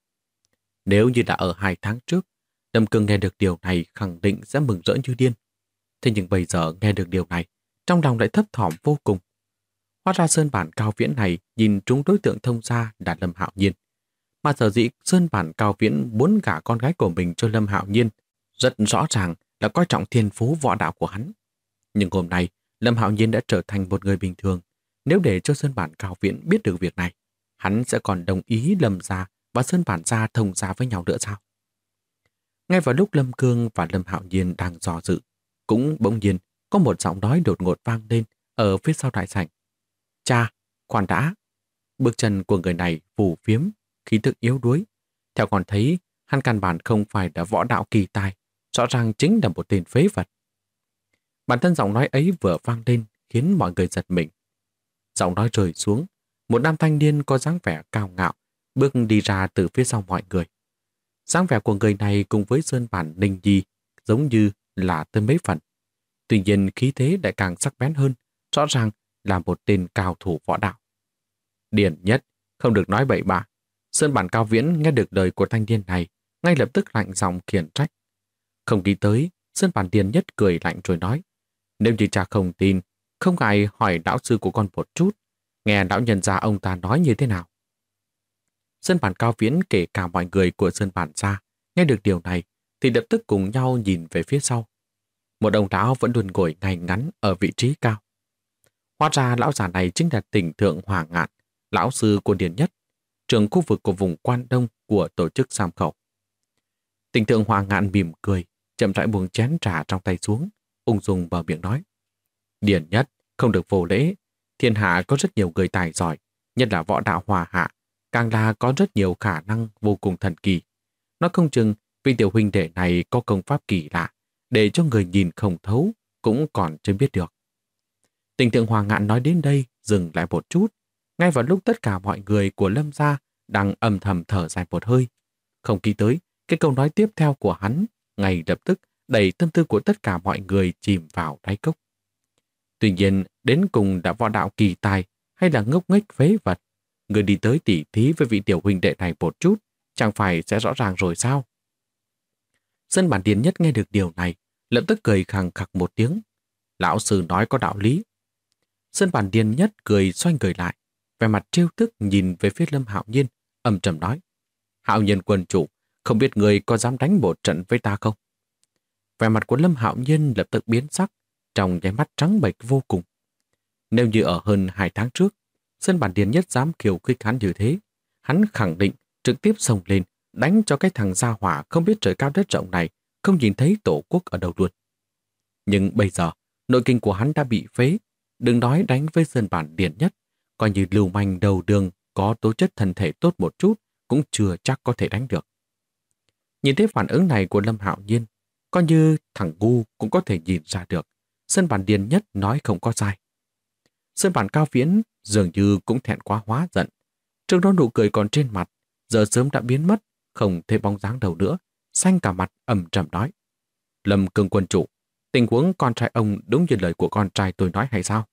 A: Nếu như đã ở 2 tháng trước, Lâm Cương nghe được điều này khẳng định sẽ mừng rỡ như điên. Thế nhưng bây giờ nghe được điều này, trong lòng lại thấp thỏm vô cùng. Hóa ra Sơn Bản Cao Viễn này nhìn trúng đối tượng thông gia là Lâm Hạo Nhiên. Mà sở dĩ Sơn Bản Cao Viễn muốn gả con gái của mình cho Lâm Hạo Nhiên rất rõ ràng là coi trọng thiên phú võ đạo của hắn. Nhưng hôm nay, Lâm Hạo Nhiên đã trở thành một người bình thường. Nếu để cho Sơn Bản Cao Viễn biết được việc này, hắn sẽ còn đồng ý Lâm gia và Sơn Bản gia thông gia với nhau nữa sao? Ngay vào lúc Lâm Cương và Lâm Hạo Nhiên đang dò dự, cũng bỗng nhiên có một giọng nói đột ngột vang lên ở phía sau đại sảnh. Cha, khoan đã. Bước chân của người này phù phiếm, khí thức yếu đuối. Theo còn thấy, hắn căn bản không phải là võ đạo kỳ tài, rõ ràng chính là một tên phế vật. Bản thân giọng nói ấy vừa vang lên khiến mọi người giật mình. Giọng nói rơi xuống, một nam thanh niên có dáng vẻ cao ngạo bước đi ra từ phía sau mọi người. Dáng vẻ của người này cùng với Sơn Bản Ninh Nhi giống như là tới mấy phần. Tuy nhiên khí thế lại càng sắc bén hơn, rõ ràng là một tên cao thủ võ đạo. Điển Nhất, không được nói bậy bạ. Sơn Bản Cao Viễn nghe được lời của thanh niên này, ngay lập tức lạnh giọng khiển trách. Không nghĩ tới, Sơn Bản Điển Nhất cười lạnh rồi nói: nếu như cha không tin, không ngại hỏi lão sư của con một chút, nghe lão nhân gia ông ta nói như thế nào. Sơn Bản Cao Viễn kể cả mọi người của Sơn Bản gia nghe được điều này thì lập tức cùng nhau nhìn về phía sau. Một ông lão vẫn luôn ngồi ngay ngắn ở vị trí cao. Hóa ra lão già này chính là Tỉnh Thượng Hoàng Ngạn, lão sư của Điển Nhất, trưởng khu vực của vùng Quan Đông của tổ chức Sam Khẩu. Tỉnh Thượng Hoàng Ngạn mỉm cười, chậm rãi buông chén trà trong tay xuống, ung dung vào miệng nói. Điền Nhất, không được vô lễ. Thiên hạ có rất nhiều người tài giỏi, nhất là võ đạo hòa hạ, càng là có rất nhiều khả năng vô cùng thần kỳ. Nó không chừng vì tiểu huynh đệ này có công pháp kỳ lạ, để cho người nhìn không thấu, cũng còn chưa biết được. Tình tượng Hoàng Ngạn nói đến đây, dừng lại một chút. Ngay vào lúc tất cả mọi người của Lâm gia đang âm thầm thở dài một hơi. Không nghĩ tới, cái câu nói tiếp theo của hắn ngay lập tức đẩy tâm tư của tất cả mọi người chìm vào đáy cốc. Tuy nhiên, đến cùng đã võ đạo kỳ tài hay là ngốc nghếch phế vật, người đi tới tỉ thí với vị tiểu huynh đệ này một chút, chẳng phải sẽ rõ ràng rồi sao? Dân bản Điền Nhất nghe được điều này, lập tức cười khằng khặc một tiếng. Lão sư nói có đạo lý. Dân bản Điền Nhất cười xoay người lại, vẻ mặt trêu tức nhìn về phía Lâm Hạo Nhiên, âm trầm nói. Hạo Nhiên quân chủ, không biết người có dám đánh một trận với ta không? Vẻ mặt của Lâm Hạo Nhiên lập tức biến sắc, trong nháy mắt trắng bệch vô cùng. Nếu như ở hơn 2 tháng trước, dân bản Điền Nhất dám khiêu khích hắn như thế, hắn khẳng định trực tiếp xông lên, đánh cho cái thằng gia hỏa không biết trời cao đất rộng này, không nhìn thấy tổ quốc ở đâu luôn. Nhưng bây giờ, nội kinh của hắn đã bị phế, đừng nói đánh với dân bản Điền Nhất, coi như lưu manh đầu đường có tố chất thân thể tốt một chút, cũng chưa chắc có thể đánh được. Nhìn thấy phản ứng này của Lâm Hạo Nhiên, coi như thằng ngu cũng có thể nhìn ra được, dân bản Điền Nhất nói không có sai. Dân bản Cao Viễn dường như cũng thẹn quá hóa giận. Trước đó nụ cười còn trên mặt, giờ sớm đã biến mất, không thấy bóng dáng đâu nữa, xanh cả mặt ầm trầm nói. Lâm Cương quân chủ, tình huống con trai ông đúng như lời của con trai tôi nói hay sao?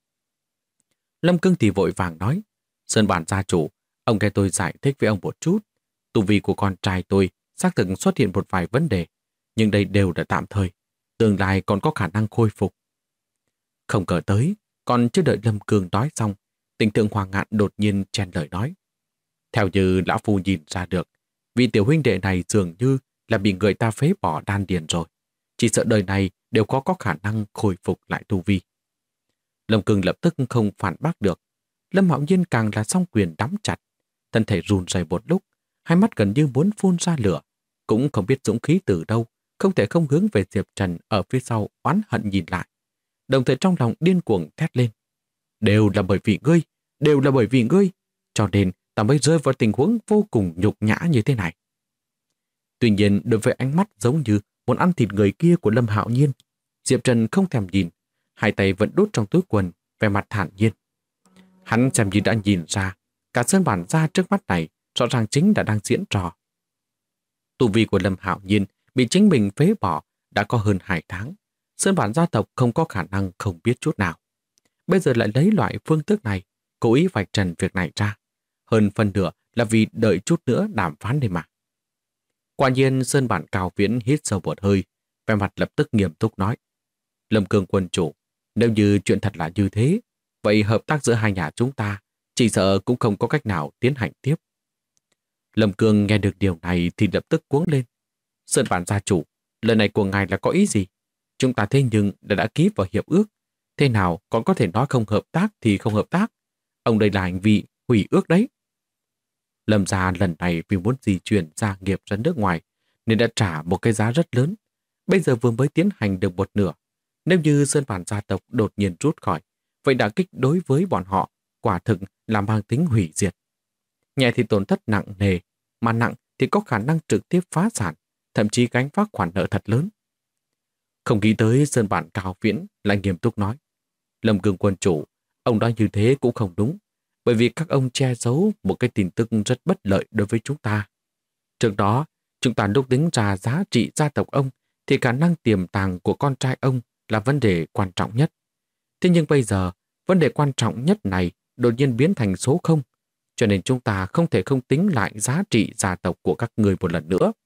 A: Lâm Cương thì vội vàng nói. Sơn bản gia chủ, ông nghe tôi giải thích với ông một chút. Tu vi của con trai tôi xác thực xuất hiện một vài vấn đề, nhưng đây đều là tạm thời, tương lai còn có khả năng khôi phục. Không ngờ tới, còn chưa đợi Lâm Cương nói xong, Tình Thượng Hoàng Ngạn đột nhiên chen lời nói. Theo như lão phu nhìn ra được, vị tiểu huynh đệ này dường như là bị người ta phế bỏ đan điền rồi. Chỉ sợ đời này đều có khả năng khôi phục lại tu vi. Lâm Cương lập tức không phản bác được. Lâm Hạo Nhiên càng là song quyền nắm chặt, thân thể run rẩy một lúc, hai mắt gần như muốn phun ra lửa, cũng không biết dũng khí từ đâu, không thể không hướng về Diệp Trần ở phía sau oán hận nhìn lại. Đồng thời trong lòng điên cuồng thét lên. Đều là bởi vì ngươi, đều là bởi vì ngươi, cho nên ta mới rơi vào tình huống vô cùng nhục nhã như thế này. Tuy nhiên, đối với ánh mắt giống như muốn ăn thịt người kia của Lâm Hạo Nhiên, Diệp Trần không thèm nhìn, hai tay vẫn đút trong túi quần, vẻ mặt thản nhiên. Hắn xem như đã nhìn ra, cả Sơn bản gia trước mắt này rõ ràng chính là đang diễn trò. Tu vi của Lâm Hạo Nhiên bị chính mình phế bỏ đã có hơn 2 tháng. Sơn bản gia tộc không có khả năng không biết chút nào. Bây giờ lại lấy loại phương thức này, cố ý vạch trần việc này ra. Hơn phần nửa là vì đợi chút nữa đàm phán đây mà. Quả nhiên Sơn bản Cao Viễn hít sâu một hơi, vẻ mặt lập tức nghiêm túc nói. Lâm Cương quân chủ, nếu như chuyện thật là như thế, vậy hợp tác giữa hai nhà chúng ta chỉ sợ cũng không có cách nào tiến hành tiếp. Lâm Cương nghe được điều này thì lập tức cuống lên. Sơn bản gia chủ, lời này của ngài là có ý gì? Chúng ta thế nhưng đã ký vào hiệp ước. Thế nào còn có thể nói không hợp tác thì không hợp tác? Ông đây là hành vi hủy ước đấy. Lâm gia lần này vì muốn di chuyển gia nghiệp ra nước ngoài nên đã trả một cái giá rất lớn. Bây giờ vừa mới tiến hành được một nửa. Nếu như Sơn bản gia tộc đột nhiên rút khỏi, vậy đả kích đối với bọn họ quả thực là mang tính hủy diệt. Nhẹ thì tổn thất nặng nề, mà nặng thì có khả năng trực tiếp phá sản, thậm chí gánh vác khoản nợ thật lớn. Không nghĩ tới Sơn bản Cao Viễn lại nghiêm túc nói. Lâm Cương quân chủ, ông nói như thế cũng không đúng, bởi vì các ông che giấu một cái tin tức rất bất lợi đối với chúng ta. Trước đó, chúng ta lúc tính ra giá trị gia tộc ông thì khả năng tiềm tàng của con trai ông là vấn đề quan trọng nhất. Thế nhưng bây giờ, vấn đề quan trọng nhất này đột nhiên biến thành số 0, cho nên chúng ta không thể không tính lại giá trị gia tộc của các người một lần nữa.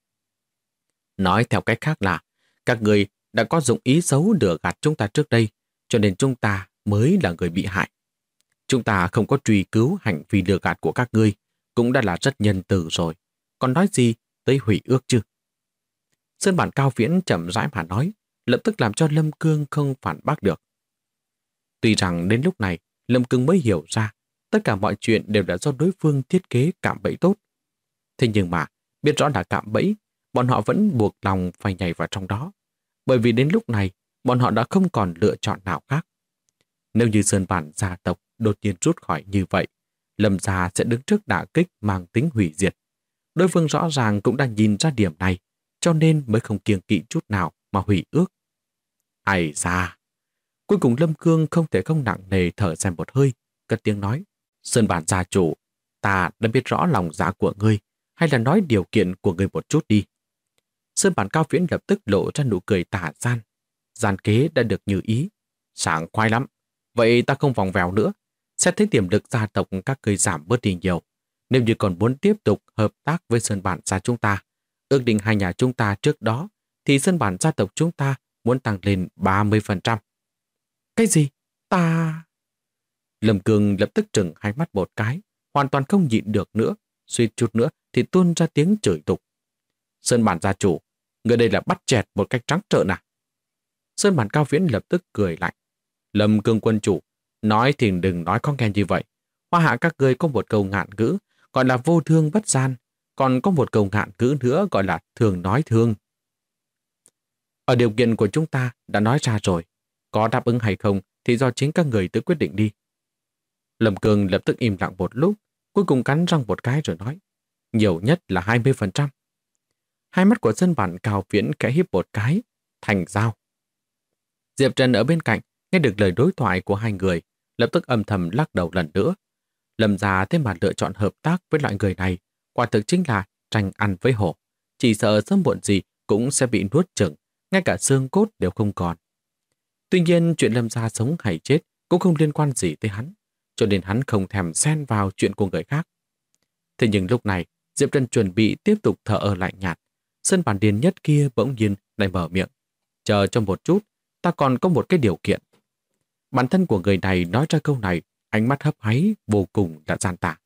A: Nói theo cách khác là, các người đã có dụng ý xấu lừa gạt chúng ta trước đây, cho nên chúng ta mới là người bị hại. Chúng ta không có truy cứu hành vi lừa gạt của các ngươi, cũng đã là rất nhân từ rồi. Còn nói gì tới hủy ước chứ? Sơn bản Cao Viễn chậm rãi mà nói, lập tức làm cho Lâm Cương không phản bác được. Tuy rằng đến lúc này, Lâm Cương mới hiểu ra tất cả mọi chuyện đều đã do đối phương thiết kế cạm bẫy tốt. Thế nhưng mà, biết rõ là cạm bẫy, bọn họ vẫn buộc lòng phải nhảy vào trong đó. bởi vì đến lúc này bọn họ đã không còn lựa chọn nào khác. Nếu như Sơn Bản gia tộc đột nhiên rút khỏi như vậy, Lâm gia sẽ đứng trước đả kích mang tính hủy diệt. Đối phương rõ ràng cũng đã nhìn ra điểm này, cho nên mới không kiêng kỵ chút nào mà hủy ước. Ai da! Cuối cùng Lâm Cương không thể không nặng nề thở dài một hơi, cất tiếng nói: Sơn Bản gia chủ, ta đã biết rõ lòng dạ của ngươi, hay là nói điều kiện của ngươi một chút đi. Sơn Bản Cao Viễn lập tức lộ ra nụ cười tà gian. Gian kế đã được như ý. Sảng khoái lắm. Vậy ta không vòng vèo nữa. Xét thấy tiềm lực gia tộc các ngươi giảm bớt đi nhiều. Nếu như còn muốn tiếp tục hợp tác với Sơn Bản gia chúng ta, ước định hai nhà chúng ta trước đó, thì Sơn Bản gia tộc chúng ta muốn tăng lên 30%. Cái gì? Ta... Lâm Cương lập tức trừng hai mắt một cái, hoàn toàn không nhịn được nữa, suýt chút nữa thì tuôn ra tiếng chửi tục. Sơn Bản gia chủ, người đây là bắt chẹt một cách trắng trợn à? Sơn Bản Cao Viễn lập tức cười lạnh. Lâm Cương quân chủ, nói thì đừng nói khó nghe như vậy. Hoa hạ các ngươi có một câu ngạn ngữ, gọi là vô thương bất gian, còn có một câu ngạn ngữ nữa gọi là thường nói thương. Ở điều kiện của chúng ta đã nói ra rồi, có đáp ứng hay không thì do chính các người tự quyết định đi. Lâm Cương lập tức im lặng một lúc, cuối cùng cắn răng một cái rồi nói, nhiều nhất là 20%. Hai mắt của Sơn Bản Cao Viễn khẽ híp một cái, thành dao. Diệp Trần ở bên cạnh, nghe được lời đối thoại của hai người, lập tức âm thầm lắc đầu lần nữa. Lâm gia thế mà lựa chọn hợp tác với loại người này, quả thực chính là tranh ăn với hổ. Chỉ sợ sớm muộn gì cũng sẽ bị nuốt chửng, ngay cả xương cốt đều không còn. Tuy nhiên, chuyện Lâm gia sống hay chết cũng không liên quan gì tới hắn, cho nên hắn không thèm xen vào chuyện của người khác. Thế nhưng lúc này, Diệp Trần chuẩn bị tiếp tục thở ơ lạnh nhạt. Sơn Bản Điền Nhất kia bỗng nhiên lại mở miệng. Chờ cho một chút, ta còn có một cái điều kiện. Bản thân của người này nói ra câu này, ánh mắt hấp háy vô cùng đã gian tà.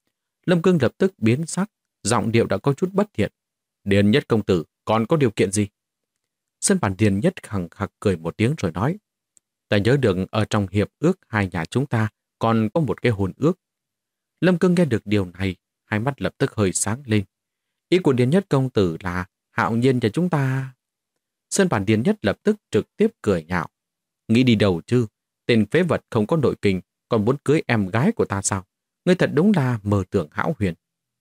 A: Lâm Cương lập tức biến sắc, giọng điệu đã có chút bất thiện. Điền Nhất công tử còn có điều kiện gì? Sơn Bản Điền Nhất khẳng khặc cười một tiếng rồi nói. Ta nhớ được ở trong hiệp ước hai nhà chúng ta còn có một cái hôn ước. Lâm Cương nghe được điều này, hai mắt lập tức hơi sáng lên. Ý của Điền Nhất công tử là Hạo Nhiên nhà chúng ta. Sơn Bản Điền Nhất lập tức trực tiếp cười nhạo. Nghĩ đi đầu chứ, tên phế vật không có nội kinh còn muốn cưới em gái của ta sao? Ngươi thật đúng là mơ tưởng hão huyền.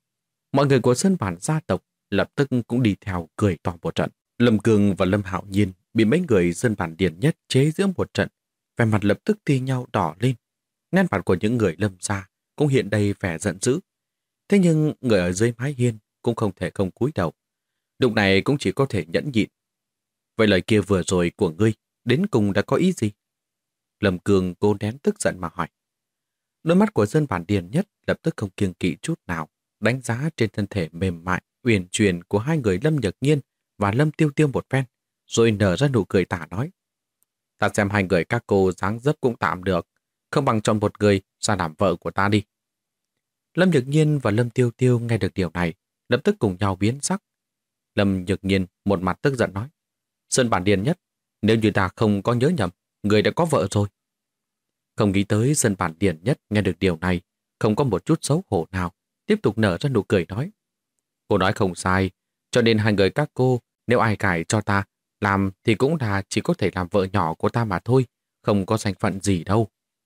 A: Mọi người của Sơn Bản gia tộc lập tức cũng đi theo cười to một trận. Lâm Cương và Lâm Hạo Nhiên bị mấy người Sơn Bản Điền Nhất chế giễu một trận, vẻ mặt lập tức thi nhau đỏ lên. Nét mặt của những người Lâm gia cũng hiện đầy vẻ giận dữ. Thế nhưng người ở dưới mái hiên cũng không thể không cúi đầu. Lúc này cũng chỉ có thể nhẫn nhịn. Vậy lời kia vừa rồi của ngươi đến cùng đã có ý gì? Lâm Cương cố nén tức giận mà hỏi. Đôi mắt của Sơn Bản Điền Nhất lập tức không kiêng kỵ chút nào, đánh giá trên thân thể mềm mại, uyển chuyển của hai người Lâm Nhược Nhiên và Lâm Tiêu Tiêu một phen, rồi nở ra nụ cười tà nói. Ta xem hai người các cô dáng dấp cũng tạm được, không bằng chọn một người ra làm vợ của ta đi. Lâm Nhược Nhiên và Lâm Tiêu Tiêu nghe được điều này, lập tức cùng nhau biến sắc. Lâm Nhược Nhiên một mặt tức giận nói. Sơn Bản Điền Nhất, nếu như ta không có nhớ nhầm, người đã có vợ rồi. Không nghĩ tới Sơn Bản Điền Nhất nghe được điều này, không có một chút xấu hổ nào, tiếp tục nở ra nụ cười nói. Cô nói không sai, cho nên hai người các cô, nếu ai cải cho ta, làm thì cũng là chỉ có thể làm vợ nhỏ của ta mà thôi, không có danh phận gì đâu.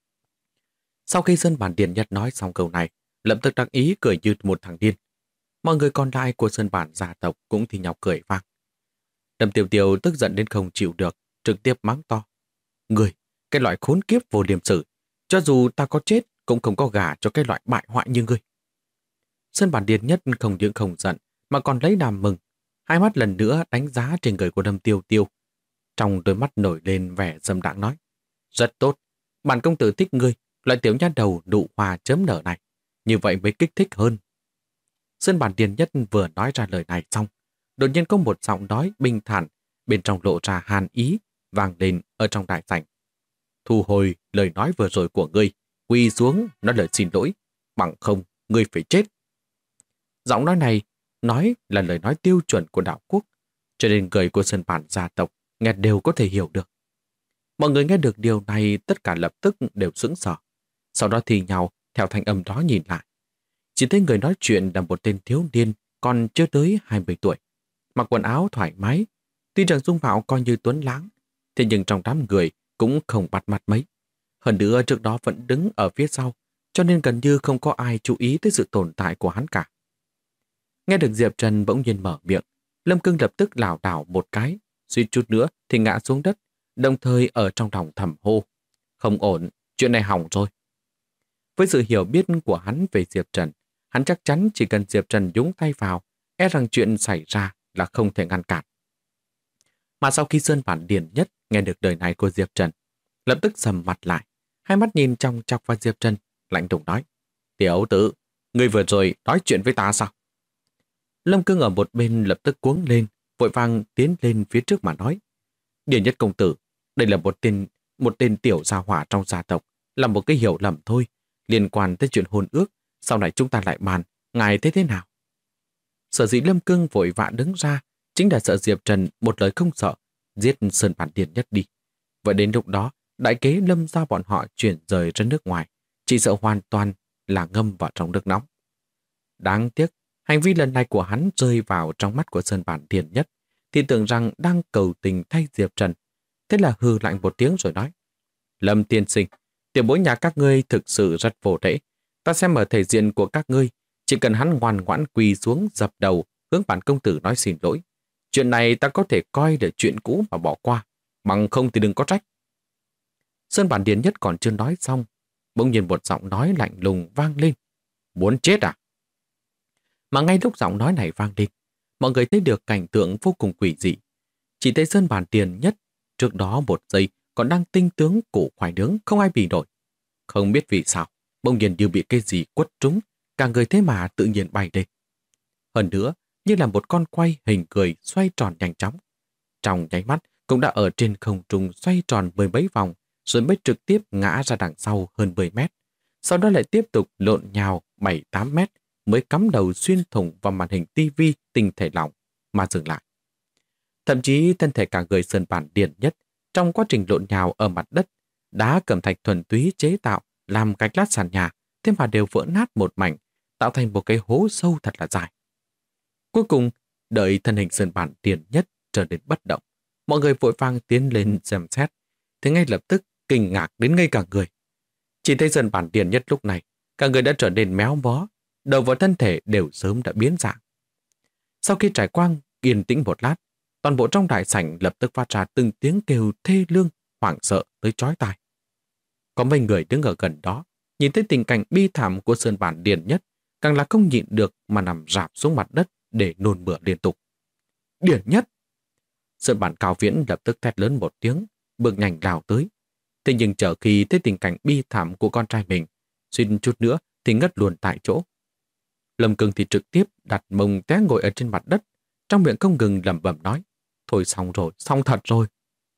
A: Sau khi Sơn Bản Điền Nhất nói xong câu này, lập tức đắc ý cười như một thằng điên. Mọi người còn lại của Sơn Bản gia tộc cũng thì nhau cười vang. Lâm Tiêu Tiêu tức giận đến không chịu được, trực tiếp mắng to. Người, cái loại khốn kiếp vô liêm sỉ, cho dù ta có chết cũng không có gả cho cái loại bại hoại như ngươi. Sơn Bản Điền Nhất không những không giận mà còn lấy làm mừng, hai mắt lần nữa đánh giá trên người của Lâm Tiêu Tiêu. Trong đôi mắt nổi lên vẻ dâm đãng nói. Rất tốt, bản công tử thích ngươi, loại tiểu nha đầu nụ hoa chớm nở này, như vậy mới kích thích hơn. Sơn Bản Điền Nhất vừa nói ra lời này xong, đột nhiên có một giọng nói bình thản, bên trong lộ ra hàn ý, vang lên ở trong đại sảnh. Thu hồi lời nói vừa rồi của ngươi, quỳ xuống nói lời xin lỗi, bằng không ngươi phải chết. Giọng nói này nói là lời nói tiêu chuẩn của đạo quốc, cho nên người của Sơn Bản gia tộc nghe đều có thể hiểu được. Mọi người nghe được điều này tất cả lập tức đều sững sờ, sau đó thì nhau theo thanh âm đó nhìn lại. Chỉ thấy người nói chuyện là một tên thiếu niên còn chưa tới 20 tuổi, mặc quần áo thoải mái, Tuy rằng dung mạo coi như tuấn lãng, thế nhưng trong đám người cũng không bắt mặt mấy. Hơn nữa trước đó vẫn đứng ở phía sau, cho nên gần như không có ai chú ý tới sự tồn tại của hắn cả. Nghe được Diệp Trần bỗng nhiên mở miệng, Lâm Cương lập tức lảo đảo một cái, suýt chút nữa thì ngã xuống đất, đồng thời ở trong lòng thầm hô. Không ổn, chuyện này hỏng rồi. Với sự hiểu biết của hắn về Diệp Trần, hắn chắc chắn chỉ cần Diệp Trần nhúng tay vào, e rằng chuyện xảy ra là không thể ngăn cản. Mà sau khi Sơn Bản Điền Nhất nghe được lời này của Diệp Trần, lập tức sầm mặt lại, hai mắt nhìn chòng chọc vào Diệp Trần, lạnh lùng nói: Tiểu tử, người vừa rồi nói chuyện với ta sao? Lâm Cương ở một bên lập tức cuống lên, vội vàng tiến lên phía trước mà nói: Điền Nhất công tử, đây là một tên tiểu gia hỏa trong gia tộc, là một cái hiểu lầm thôi, liên quan tới chuyện hôn ước, sau này chúng ta lại bàn, ngài thấy thế nào? Sở dĩ Lâm Cương vội vã đứng ra, chính là sợ Diệp Trần một lời không sợ, giết Sơn Bản Điền Nhất đi. Vậy đến lúc đó, đại kế Lâm gia bọn họ chuyển rời ra nước ngoài, chỉ sợ hoàn toàn là ngâm vào trong nước nóng. Đáng tiếc, hành vi lần này của hắn rơi vào trong mắt của Sơn Bản Điền Nhất, thì tưởng rằng đang cầu tình thay Diệp Trần. Thế là hừ lạnh một tiếng rồi nói: Lâm tiên sinh, tiểu bối nhà các ngươi thực sự rất vô lễ. Ta xem ở thể diện của các ngươi, chỉ cần hắn ngoan ngoãn quỳ xuống dập đầu hướng bản công tử nói xin lỗi. Chuyện này ta có thể coi là chuyện cũ mà bỏ qua, bằng không thì đừng có trách. Sơn Bản Điền Nhất còn chưa nói xong, bỗng nhiên một giọng nói lạnh lùng vang lên: Muốn chết à? Mà ngay lúc giọng nói này vang lên, mọi người thấy được cảnh tượng vô cùng quỷ dị. Chỉ thấy Sơn Bản Điền Nhất trước đó một giây còn đang tinh tướng củ khoai nướng không ai bị nổi. Không biết vì sao, bỗng nhiên như bị cái gì quất trúng, cả người thế mà tự nhiên bay lên. Hơn nữa, như là một con quay hình cười xoay tròn nhanh chóng. Trong nháy mắt, cũng đã ở trên không trung xoay tròn mười mấy vòng, rồi mới trực tiếp ngã ra đằng sau hơn 10 mét. Sau đó lại tiếp tục lộn nhào 7-8 mét, mới cắm đầu xuyên thủng vào màn hình tivi tinh thể lỏng, mà dừng lại. Thậm chí thân thể cả người Sơn Bản Điền Nhất, trong quá trình lộn nhào ở mặt đất, đá cẩm thạch thuần túy chế tạo, làm gạch lát sàn nhà, thế mà đều vỡ nát một mảnh, tạo thành một cái hố sâu thật là dài. Cuối cùng, đợi thân hình Sơn Bản Điền Nhất trở nên bất động, mọi người vội vàng tiến lên xem xét, thì ngay lập tức kinh ngạc đến ngây cả người. Chỉ thấy Sơn Bản Điền Nhất lúc này, cả người đã trở nên méo mó, đầu và thân thể đều sớm đã biến dạng. Sau khi trải qua yên tĩnh một lát, toàn bộ trong đại sảnh lập tức phát ra từng tiếng kêu thê lương, hoảng sợ tới chói tai. Có mấy người đứng ở gần đó, nhìn thấy tình cảnh bi thảm của Sơn Bản Điền Nhất, càng là không nhịn được mà nằm rạp xuống mặt đất để nôn mửa liên tục. Điền Nhất! Sơn Bản Cao Viễn lập tức thét lớn một tiếng, bước nhanh lao tới. Thế nhưng chờ khi thấy tình cảnh bi thảm của con trai mình, suýt chút nữa thì ngất luôn tại chỗ. Lâm Cương thì trực tiếp đặt mông té ngồi ở trên mặt đất, trong miệng không ngừng lẩm bẩm nói: Thôi xong rồi, xong thật rồi.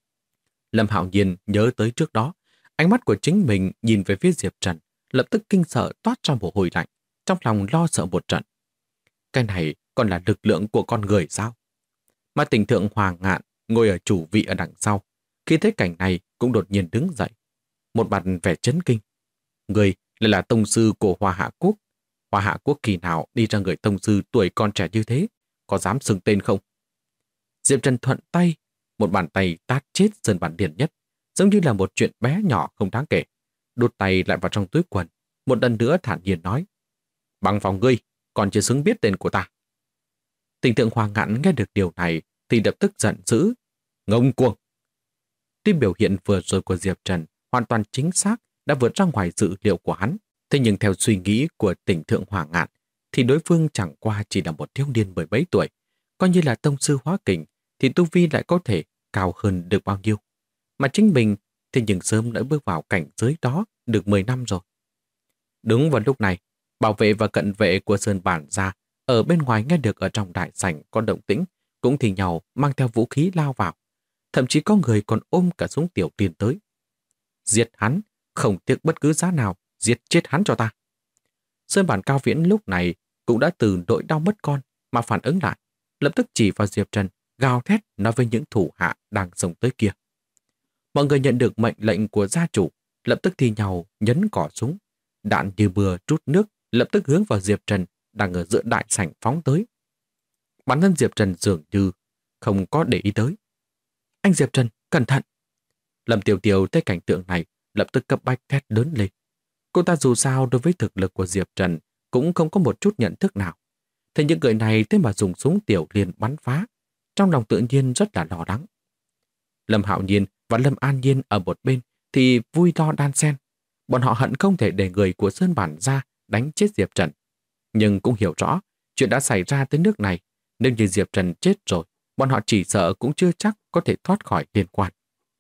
A: Lâm Hạo Nhiên nhớ tới trước đó, ánh mắt của chính mình nhìn về phía Diệp Trần, lập tức kinh sợ toát ra mồ hôi lạnh, trong lòng lo sợ một trận. Cái này còn là lực lượng của con người sao? Mà Tỉnh Thượng Hoàng Ngạn ngồi ở chủ vị ở đằng sau, khi thấy cảnh này cũng đột nhiên đứng dậy, một mặt vẻ chấn kinh. Người lại là tông sư của Hoa Hạ Quốc. Hoa Hạ Quốc kỳ nào đi ra người tông sư tuổi còn trẻ như thế, có dám xưng tên không? Diệp Trần thuận tay, một bàn tay tát chết Sơn Bản Điền Nhất, giống như là một chuyện bé nhỏ không đáng kể. Đút tay lại vào trong túi quần, một lần nữa thản nhiên nói: Bằng phòng ngươi, còn chưa xứng biết tên của ta. Tỉnh Thượng Hoàng Ngạn nghe được điều này thì lập tức giận dữ: Ngông cuồng! Tuy biểu hiện vừa rồi của Diệp Trần hoàn toàn chính xác, đã vượt ra ngoài dự liệu của hắn, thế nhưng theo suy nghĩ của Tỉnh Thượng Hoàng Ngạn thì đối phương chẳng qua chỉ là một thiếu niên 17 tuổi, coi như là tông sư hóa kình thì tu vi lại có thể cao hơn được bao nhiêu. Mà chính mình thì nhưng sớm đã bước vào cảnh giới đó được 10 năm rồi. Đúng vào lúc này, bảo vệ và cận vệ của Sơn Bản gia ở bên ngoài nghe được ở trong đại sảnh có động tĩnh, cũng thì nhau mang theo vũ khí lao vào. Thậm chí có người còn ôm cả súng tiểu liên tới. Giết hắn, không tiếc bất cứ giá nào, giết chết hắn cho ta. Sơn Bản Cao Viễn lúc này cũng đã từ nỗi đau mất con mà phản ứng lại, lập tức chỉ vào Diệp Trần, gào thét nói với những thủ hạ đang xông tới kia. Mọi người nhận được mệnh lệnh của gia chủ, lập tức thi nhau nhấn cò súng. Đạn như mưa trút nước, lập tức hướng vào Diệp Trần đang ở giữa đại sảnh phóng tới. Bản thân Diệp Trần dường như không có để ý tới, anh Diệp Trần, cẩn thận. Lâm Tiểu Tiểu thấy cảnh tượng này, lập tức cấp bách thét lớn lên. Cô ta dù sao đối với thực lực của Diệp Trần cũng không có một chút nhận thức nào. Thế những người này thế mà dùng súng tiểu liên bắn phá, trong lòng tự nhiên rất là lo lắng. Lâm Hạo Nhiên và Lâm An Nhiên ở một bên thì vui to đan xen. Bọn họ hận không thể để người của Sơn Bản ra đánh chết Diệp Trần. Nhưng cũng hiểu rõ, chuyện đã xảy ra tới nước này, nếu như Diệp Trần chết rồi, bọn họ chỉ sợ cũng chưa chắc có thể thoát khỏi liên quan.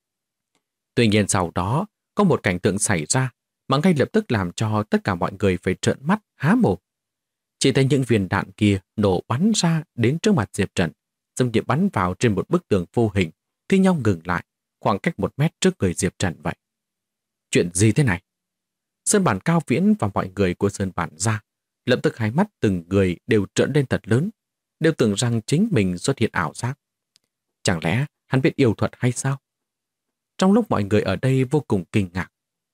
A: Tuy nhiên sau đó, có một cảnh tượng xảy ra mà ngay lập tức làm cho tất cả mọi người phải trợn mắt há mồm. Chỉ thấy những viên đạn kia nổ bắn ra đến trước mặt Diệp Trần, giống như bắn vào trên một bức tường vô hình, thi nhau ngừng lại, khoảng cách 1 mét trước người Diệp Trần vậy. Chuyện gì thế này? Sơn Bản Cao Viễn và mọi người của Sơn Bản ra, lập tức hai mắt từng người đều trợn lên thật lớn, đều tưởng rằng chính mình xuất hiện ảo giác. Chẳng lẽ hắn biết yêu thuật hay sao? Trong lúc mọi người ở đây vô cùng kinh ngạc,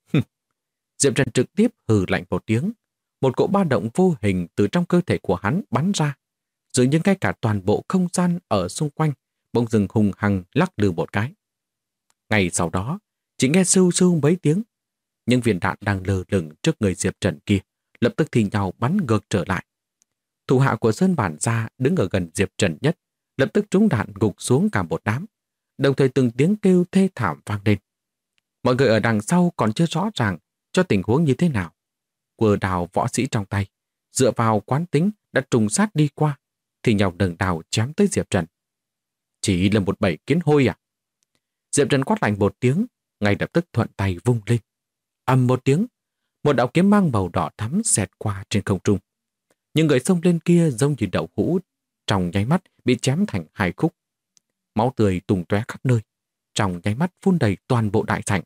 A: Diệp Trần trực tiếp hừ lạnh một tiếng, một cỗ ba động vô hình từ trong cơ thể của hắn bắn ra, dường như ngay cả toàn bộ không gian ở xung quanh bỗng dừng hùng hằng lắc lư một cái. Ngay sau đó, chỉ nghe sưu sưu mấy tiếng, những viên đạn đang lơ lửng trước người Diệp Trần kia lập tức thì nhau bắn ngược trở lại. Thủ hạ của Sơn Bản Gia đứng ở gần Diệp Trần nhất, lập tức trúng đạn gục xuống cả một đám, đồng thời từng tiếng kêu thê thảm vang lên. Mọi người ở đằng sau còn chưa rõ ràng cho tình huống như thế nào. Quờ đào võ sĩ trong tay, dựa vào quán tính đã trùng sát đi qua, thì nhau đằng đào chém tới Diệp Trần. Chỉ là một bầy kiến hôi à? Diệp Trần quát lạnh một tiếng, ngay lập tức thuận tay vung lên. Ầm một tiếng, một đạo kiếm mang màu đỏ thắm xẹt qua trên không trung. Những người xông lên kia giống như đậu hũ, trong nháy mắt bị chém thành 2 khúc. Máu tươi tung tóe khắp nơi, trong nháy mắt phun đầy toàn bộ đại sảnh.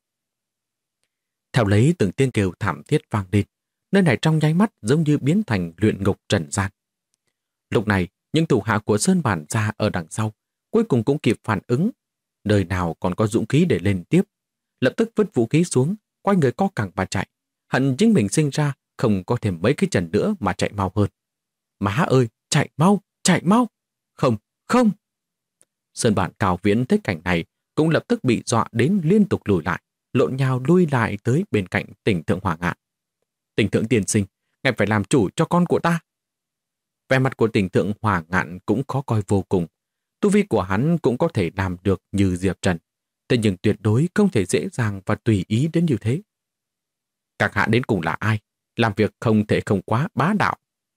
A: Theo lấy từng tiếng kêu thảm thiết vang lên, nơi này trong nháy mắt giống như biến thành luyện ngục trần gian. Lúc này, những thủ hạ của Sơn Bản Gia ở đằng sau cuối cùng cũng kịp phản ứng, nơi nào còn có dũng khí để lên tiếp, lập tức vứt vũ khí xuống, quay người co cẳng và chạy, hận chính mình sinh ra không có thêm mấy cái chân nữa mà chạy mau hơn. Má ơi, chạy mau, chạy mau! Không, không! Sơn Bản Cao Viễn thấy cảnh này cũng lập tức bị dọa đến liên tục lùi lại, lộn nhào lui lại tới bên cạnh Tỉnh Thượng Hỏa Ngạn. Tỉnh Thượng tiên sinh, ngài phải làm chủ cho con của ta. Vẻ mặt của Tỉnh Thượng Hỏa Ngạn cũng khó coi vô cùng. Tu vi của hắn cũng có thể làm được như Diệp Trần, thế nhưng tuyệt đối không thể dễ dàng và tùy ý đến như thế. Các hạ đến cùng là ai? Làm việc không thể không quá bá đạo.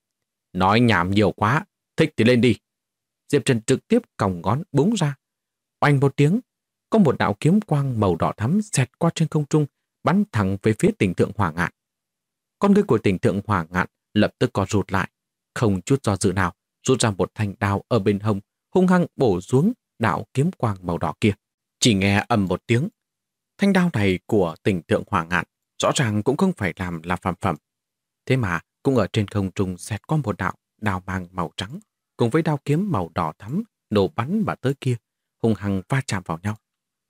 A: Nói nhảm nhiều quá, thích thì lên đi. Diệp Trần trực tiếp còng ngón búng ra. Oanh một tiếng, có một đạo kiếm quang màu đỏ thắm xẹt qua trên không trung, bắn thẳng về phía Tỉnh Thượng Hỏa Ngạn. Con ngươi của Tỉnh Thượng Hỏa Ngạn lập tức co rụt lại, không chút do dự nào, rút ra một thanh đao ở bên hông, hung hăng bổ xuống đạo kiếm quang màu đỏ kia. Chỉ nghe ầm một tiếng, thanh đao này của Tỉnh Thượng Hỏa Ngạn rõ ràng cũng không phải làm là phàm phẩm. Thế mà cũng ở trên không trung xẹt qua một đạo đao mang màu trắng, cùng với đao kiếm màu đỏ thắm nổ bắn vào tới kia, hung hăng va chạm vào nhau.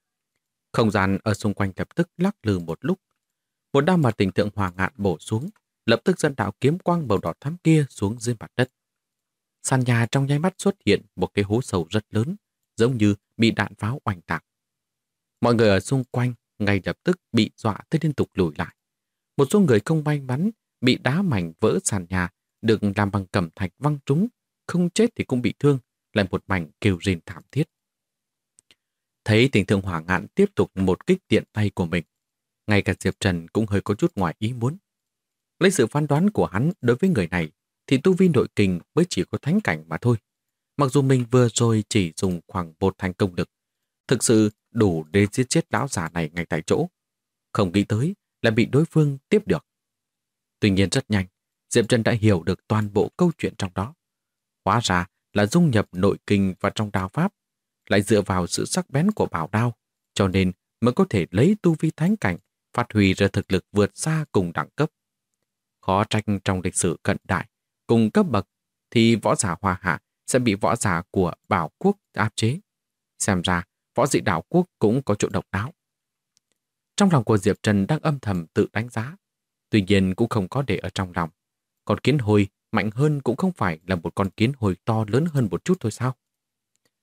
A: Không gian ở xung quanh lập tức lắc lư một lúc. Một đao mà Tỉnh Thượng Hỏa Ngạn bổ xuống, lập tức dẫn đạo kiếm quang màu đỏ thắm kia xuống dưới mặt đất. Sàn nhà trong nháy mắt xuất hiện một cái hố sâu rất lớn, giống như bị đạn pháo oanh tạc. Mọi người ở xung quanh ngay lập tức bị dọa tới liên tục lùi lại. Một số người không may mắn bị đá mảnh vỡ sàn nhà, được làm bằng cẩm thạch văng trúng, không chết thì cũng bị thương, lại một mảnh kêu rên thảm thiết. Thấy Tỉnh Thượng Hỏa Ngạn tiếp tục một kích tiện tay của mình, ngay cả Diệp Trần cũng hơi có chút ngoài ý muốn. Lấy sự phán đoán của hắn đối với người này, thì tu vi nội kình mới chỉ có thánh cảnh mà thôi. Mặc dù mình vừa rồi chỉ dùng khoảng 1 thành công lực, thực sự đủ để giết chết lão già này ngay tại chỗ. Không nghĩ tới là bị đối phương tiếp được. Tuy nhiên rất nhanh, Diệp Trần đã hiểu được toàn bộ câu chuyện trong đó. Hóa ra là dung nhập nội kình vào trong đao pháp, lại dựa vào sự sắc bén của bảo đao, cho nên mới có thể lấy tu vi thánh cảnh phát huy ra thực lực vượt xa cùng đẳng cấp. Khó trách trong lịch sử cận đại, cùng cấp bậc thì võ giả Hoa Hạ sẽ bị võ giả của Bảo Quốc áp chế. Xem ra, võ dị Đạo Quốc cũng có chỗ độc đáo. Trong lòng của Diệp Trần đang âm thầm tự đánh giá, tuy nhiên cũng không có để ở trong lòng. Con kiến hồi mạnh hơn cũng không phải là một con kiến hồi to lớn hơn một chút thôi sao?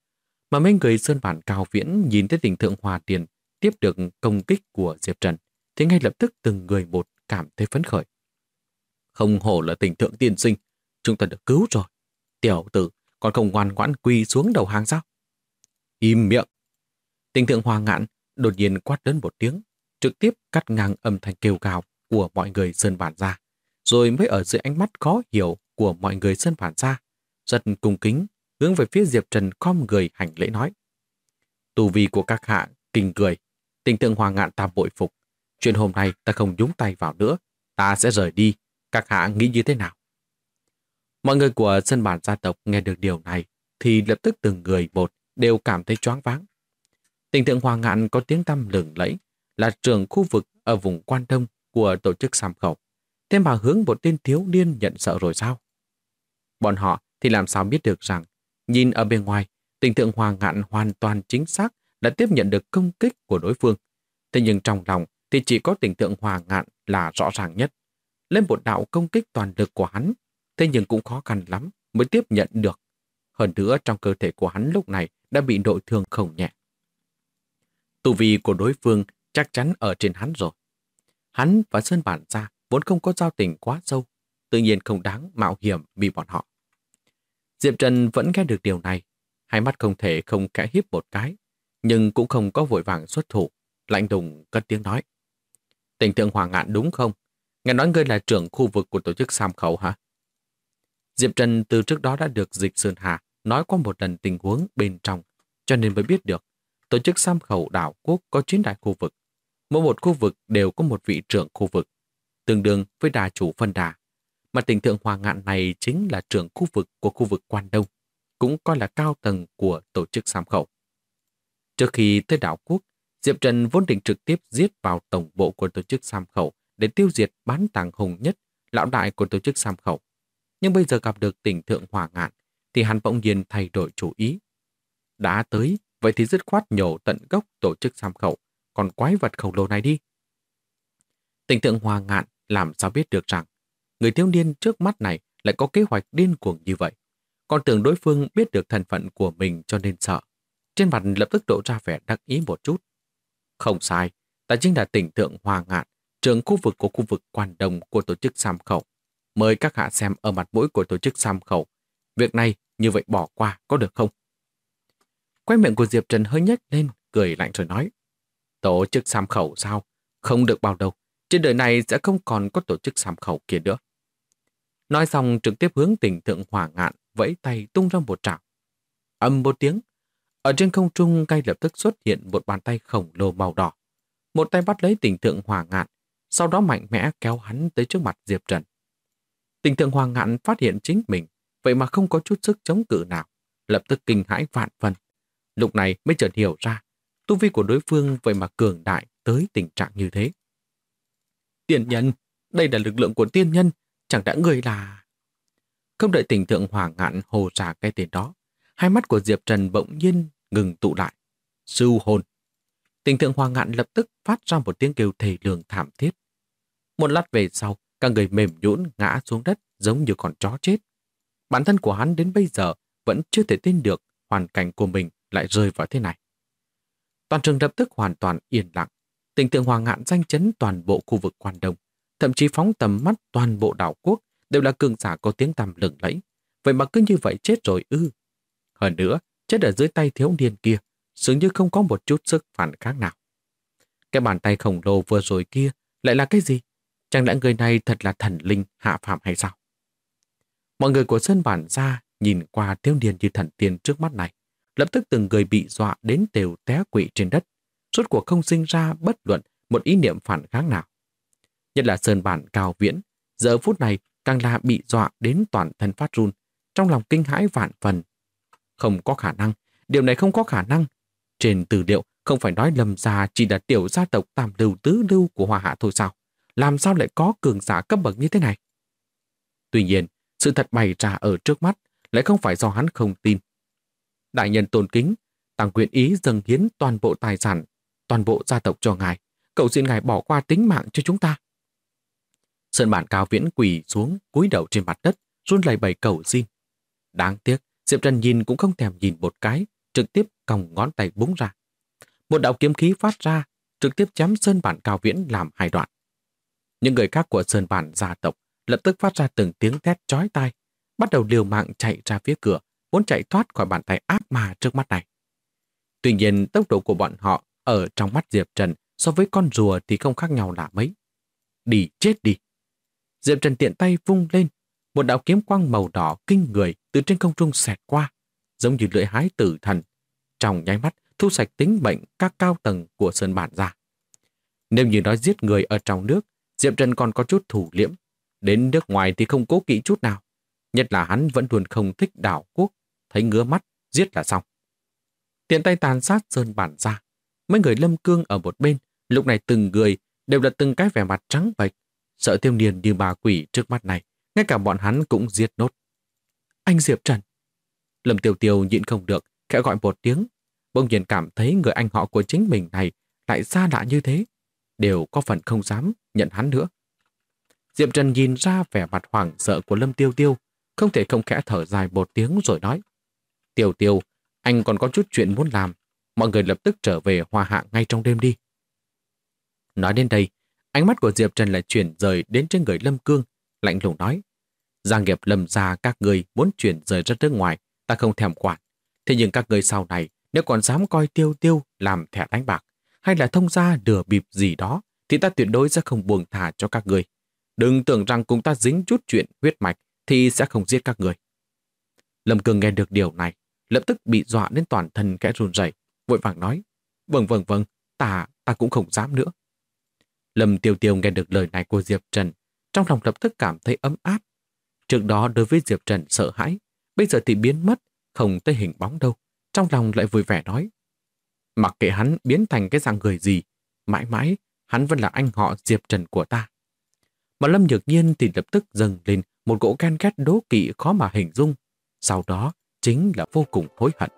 A: Mà mấy người Sơn Bản Cao Viễn nhìn thấy Tỉnh Thượng Hòa Điền tiếp được công kích của Diệp Trần, thì ngay lập tức từng người một cảm thấy phấn khởi. Không hổ là Tỉnh Thượng tiên sinh, chúng ta được cứu rồi. Tiểu tử, còn không ngoan ngoãn quỳ xuống đầu hàng sao? Im miệng! Tỉnh Thượng Hòa Ngạn đột nhiên quát lớn một tiếng, trực tiếp cắt ngang âm thanh kêu gào của mọi người Sơn Bản ra, rồi mới ở dưới ánh mắt khó hiểu của mọi người Sơn Bản ra, rất cung kính hướng về phía Diệp Trần khom người hành lễ nói: "Tu vi của các hạ kinh người, Tỉnh Thượng Hòa Ngạn ta bội phục. Chuyện hôm nay ta không nhúng tay vào nữa, ta sẽ rời đi. Các hạ nghĩ như thế nào?" Mọi người của Sơn Bản gia tộc nghe được điều này thì lập tức từng người một đều cảm thấy choáng váng. Tỉnh Thượng Hòa Ngạn có tiếng tăm lừng lẫy, là trưởng khu vực ở vùng Quan Đông của tổ chức Sam Khẩu. Thế mà hướng một tên thiếu niên nhận sợ rồi sao? Bọn họ thì làm sao biết được rằng, nhìn ở bên ngoài, Tỉnh Thượng Hòa Ngạn hoàn toàn chính xác đã tiếp nhận được công kích của đối phương. Thế nhưng trong lòng thì chỉ có Tỉnh Thượng Hòa Ngạn là rõ ràng nhất. Lên một đạo công kích toàn lực của hắn, thế nhưng cũng khó khăn lắm mới tiếp nhận được. Hơn nữa trong cơ thể của hắn lúc này đã bị nội thương không nhẹ. Tu vi của đối phương chắc chắn ở trên hắn rồi. Hắn và Sơn Bản gia vốn không có giao tình quá sâu, tự nhiên không đáng mạo hiểm vì bọn họ. Diệp Trần vẫn nghe được điều này, hai mắt không thể không kẽ híp một cái, nhưng cũng không có vội vàng xuất thủ, lạnh lùng cất tiếng nói: "Tỉnh Thượng Hòa Ngạn đúng không? Nghe nói ngươi là trưởng khu vực của tổ chức Sam Khẩu hả?" Diệp Trần từ trước đó đã được Dịch Sơn Hà nói qua một lần tình huống bên trong, cho nên mới biết được tổ chức Sam Khẩu đảo quốc có 9 đại khu vực. Mỗi một khu vực đều có một vị trưởng khu vực, tương đương với đà chủ phân đà. Mà Tỉnh Thượng Hòa Ngạn này chính là trưởng khu vực của khu vực Quan Đông, cũng coi là cao tầng của tổ chức Sam Khẩu. Trước khi tới đảo quốc, Diệp Trần vốn định trực tiếp giết vào tổng bộ của tổ chức Sam Khẩu để tiêu diệt bán tàng hùng nhất, lão đại của tổ chức Sam Khẩu. Nhưng bây giờ gặp được Tỉnh Thượng Hòa Ngạn, thì hắn bỗng nhiên thay đổi chủ ý. Đã tới, vậy thì dứt khoát nhổ tận gốc tổ chức Sam Khẩu, còn quái vật khổng lồ này đi. Tỉnh Thượng Hòa Ngạn làm sao biết được rằng người thiếu niên trước mắt này lại có kế hoạch điên cuồng như vậy. Còn tưởng đối phương biết được thân phận của mình cho nên sợ. Trên mặt lập tức lộ ra vẻ đắc ý một chút. Không sai, ta chính là Tỉnh Thượng Hòa Ngạn, trưởng khu vực của khu vực Quan Đông của tổ chức Sam Khẩu. Mời các hạ xem ở mặt mũi của tổ chức Sam Khẩu. Việc này như vậy bỏ qua có được không? Quay miệng của Diệp Trần hơi nhếch lên, cười lạnh rồi nói: "Tổ chức Sam Khẩu sao? Không được bao đâu. Trên đời này sẽ không còn có tổ chức Sam Khẩu kia nữa." Nói xong trực tiếp hướng Tỉnh Thượng Hòa Ngạn vẫy tay tung ra một trảo. Ầm một tiếng, ở trên không trung ngay lập tức xuất hiện một bàn tay khổng lồ màu đỏ. Một tay bắt lấy Tỉnh Thượng Hòa Ngạn, sau đó mạnh mẽ kéo hắn tới trước mặt Diệp Trần. Tỉnh Thượng Hòa Ngạn phát hiện chính mình, vậy mà không có chút sức chống cự nào, lập tức kinh hãi vạn phần. Lúc này mới chợt hiểu ra, tu vi của đối phương vậy mà cường đại tới tình trạng như thế. Tiên nhân, đây là lực lượng của tiên nhân, chẳng đã người là... Không đợi Tỉnh Thượng Hòa Ngạn hồ ra cái tên đó, hai mắt của Diệp Trần bỗng nhiên ngừng tụ lại. Sưu hồn. Tỉnh Thượng Hòa Ngạn lập tức phát ra một tiếng kêu thề lường thảm thiết. Một lát về sau, cả người mềm nhũn ngã xuống đất giống như con chó chết. Bản thân của hắn đến bây giờ vẫn chưa thể tin được hoàn cảnh của mình lại rơi vào thế này. Toàn trường lập tức hoàn toàn yên lặng. Tỉnh Thượng Hòa Ngạn danh chấn toàn bộ khu vực Quan Đông, thậm chí phóng tầm mắt toàn bộ đảo quốc đều là cường giả có tiếng tăm lừng lẫy. Vậy mà cứ như vậy chết rồi ư? Hơn nữa, chết ở dưới tay thiếu niên kia, dường như không có một chút sức phản kháng nào. Cái bàn tay khổng lồ vừa rồi kia lại là cái gì? Chẳng lẽ người này thật là thần linh hạ phàm hay sao? Mọi người của Sơn Bản gia nhìn qua thiếu niên như thần tiên trước mắt này, lập tức từng người bị dọa đến đều té quỵ trên đất, rốt cuộc không sinh ra bất luận một ý niệm phản kháng nào. Nhất là Sơn Bản Cao Viễn, giờ phút này càng là bị dọa đến toàn thân phát run, trong lòng kinh hãi vạn phần. Không có khả năng, điều này không có khả năng. Trên tư liệu không phải nói Lâm gia chỉ là tiểu gia tộc tam lưu tứ lưu của Hoa Hạ thôi sao? Làm sao lại có cường giả cấp bậc như thế này? Tuy nhiên, sự thật bày ra ở trước mắt lại không phải do hắn không tin. Đại nhân tôn kính, tăng nguyện ý dâng hiến toàn bộ tài sản, toàn bộ gia tộc cho ngài. Cầu xin ngài bỏ qua tính mạng cho chúng ta. Sơn Bản Cao Viễn quỳ xuống cúi đầu trên mặt đất, run lẩy bẩy cầu xin. Đáng tiếc, Diệp Trần nhìn cũng không thèm nhìn một cái, trực tiếp còng ngón tay búng ra. Một đạo kiếm khí phát ra, trực tiếp chém Sơn Bản Cao Viễn làm hai đoạn. Những người khác của Sơn Bản gia tộc lập tức phát ra từng tiếng thét chói tai, bắt đầu liều mạng chạy ra phía cửa, muốn chạy thoát khỏi bàn tay ác ma trước mắt này. Tuy nhiên, tốc độ của bọn họ ở trong mắt Diệp Trần so với con rùa thì không khác nhau là mấy. Đi chết đi! Diệp Trần tiện tay vung lên, một đạo kiếm quang màu đỏ kinh người từ trên không trung xẹt qua, giống như lưỡi hái tử thần, trong nháy mắt thu sạch tính bệnh các cao tầng của Sơn Bản ra. Nếu như nói giết người ở trong nước, Diệp Trần còn có chút thủ liễm, đến nước ngoài thì không cố kỵ chút nào. Nhất là hắn vẫn luôn không thích đảo quốc, thấy ngứa mắt, giết là xong. Tiện tay tàn sát Sơn Bản ra, mấy người Lâm Cương ở một bên, lúc này từng người đều là từng cái vẻ mặt trắng bệch, sợ thiếu niên như bà quỷ trước mắt này, ngay cả bọn hắn cũng giết nốt. Anh Diệp Trần! Lâm Tiêu Tiêu nhịn không được, khẽ gọi một tiếng, bỗng nhiên cảm thấy người anh họ của chính mình này lại xa lạ như thế, đều có phần không dám nhận hắn nữa. Diệp Trần nhìn ra vẻ mặt hoảng sợ của Lâm Tiêu Tiêu, không thể không khẽ thở dài một tiếng rồi nói: Tiêu Tiêu, anh còn có chút chuyện muốn làm, mọi người lập tức trở về Hoa Hạ ngay trong đêm đi. Nói đến đây, ánh mắt của Diệp Trần lại chuyển rời đến trên người Lâm Cương, lạnh lùng nói: gia nghiệp Lâm gia các người muốn chuyển rời ra nước ngoài, ta không thèm quản. Thế nhưng các người sau này, nếu còn dám coi Tiêu Tiêu làm thẻ đánh bạc, hay là thông gia lừa bịp gì đó, thì ta tuyệt đối sẽ không buông thả cho các người. Đừng tưởng rằng cùng ta dính chút chuyện huyết mạch thì sẽ không giết các người. Lâm Cương nghe được điều này, lập tức bị dọa đến toàn thân kẽ run rẩy, vội vàng nói: vâng, ta cũng không dám nữa. Lâm Tiêu Tiêu nghe được lời này của Diệp Trần, trong lòng lập tức cảm thấy ấm áp. Trước đó đối với Diệp Trần sợ hãi, bây giờ thì biến mất, không thấy hình bóng đâu. Trong lòng lại vui vẻ nói: mặc kệ hắn biến thành cái dạng người gì, mãi mãi hắn vẫn là anh họ Diệp Trần của ta. Mà Lâm Nhược Nhiên thì lập tức dâng lên một cỗ ghen ghét đố kỵ khó mà hình dung. Sau đó chính là vô cùng hối hận.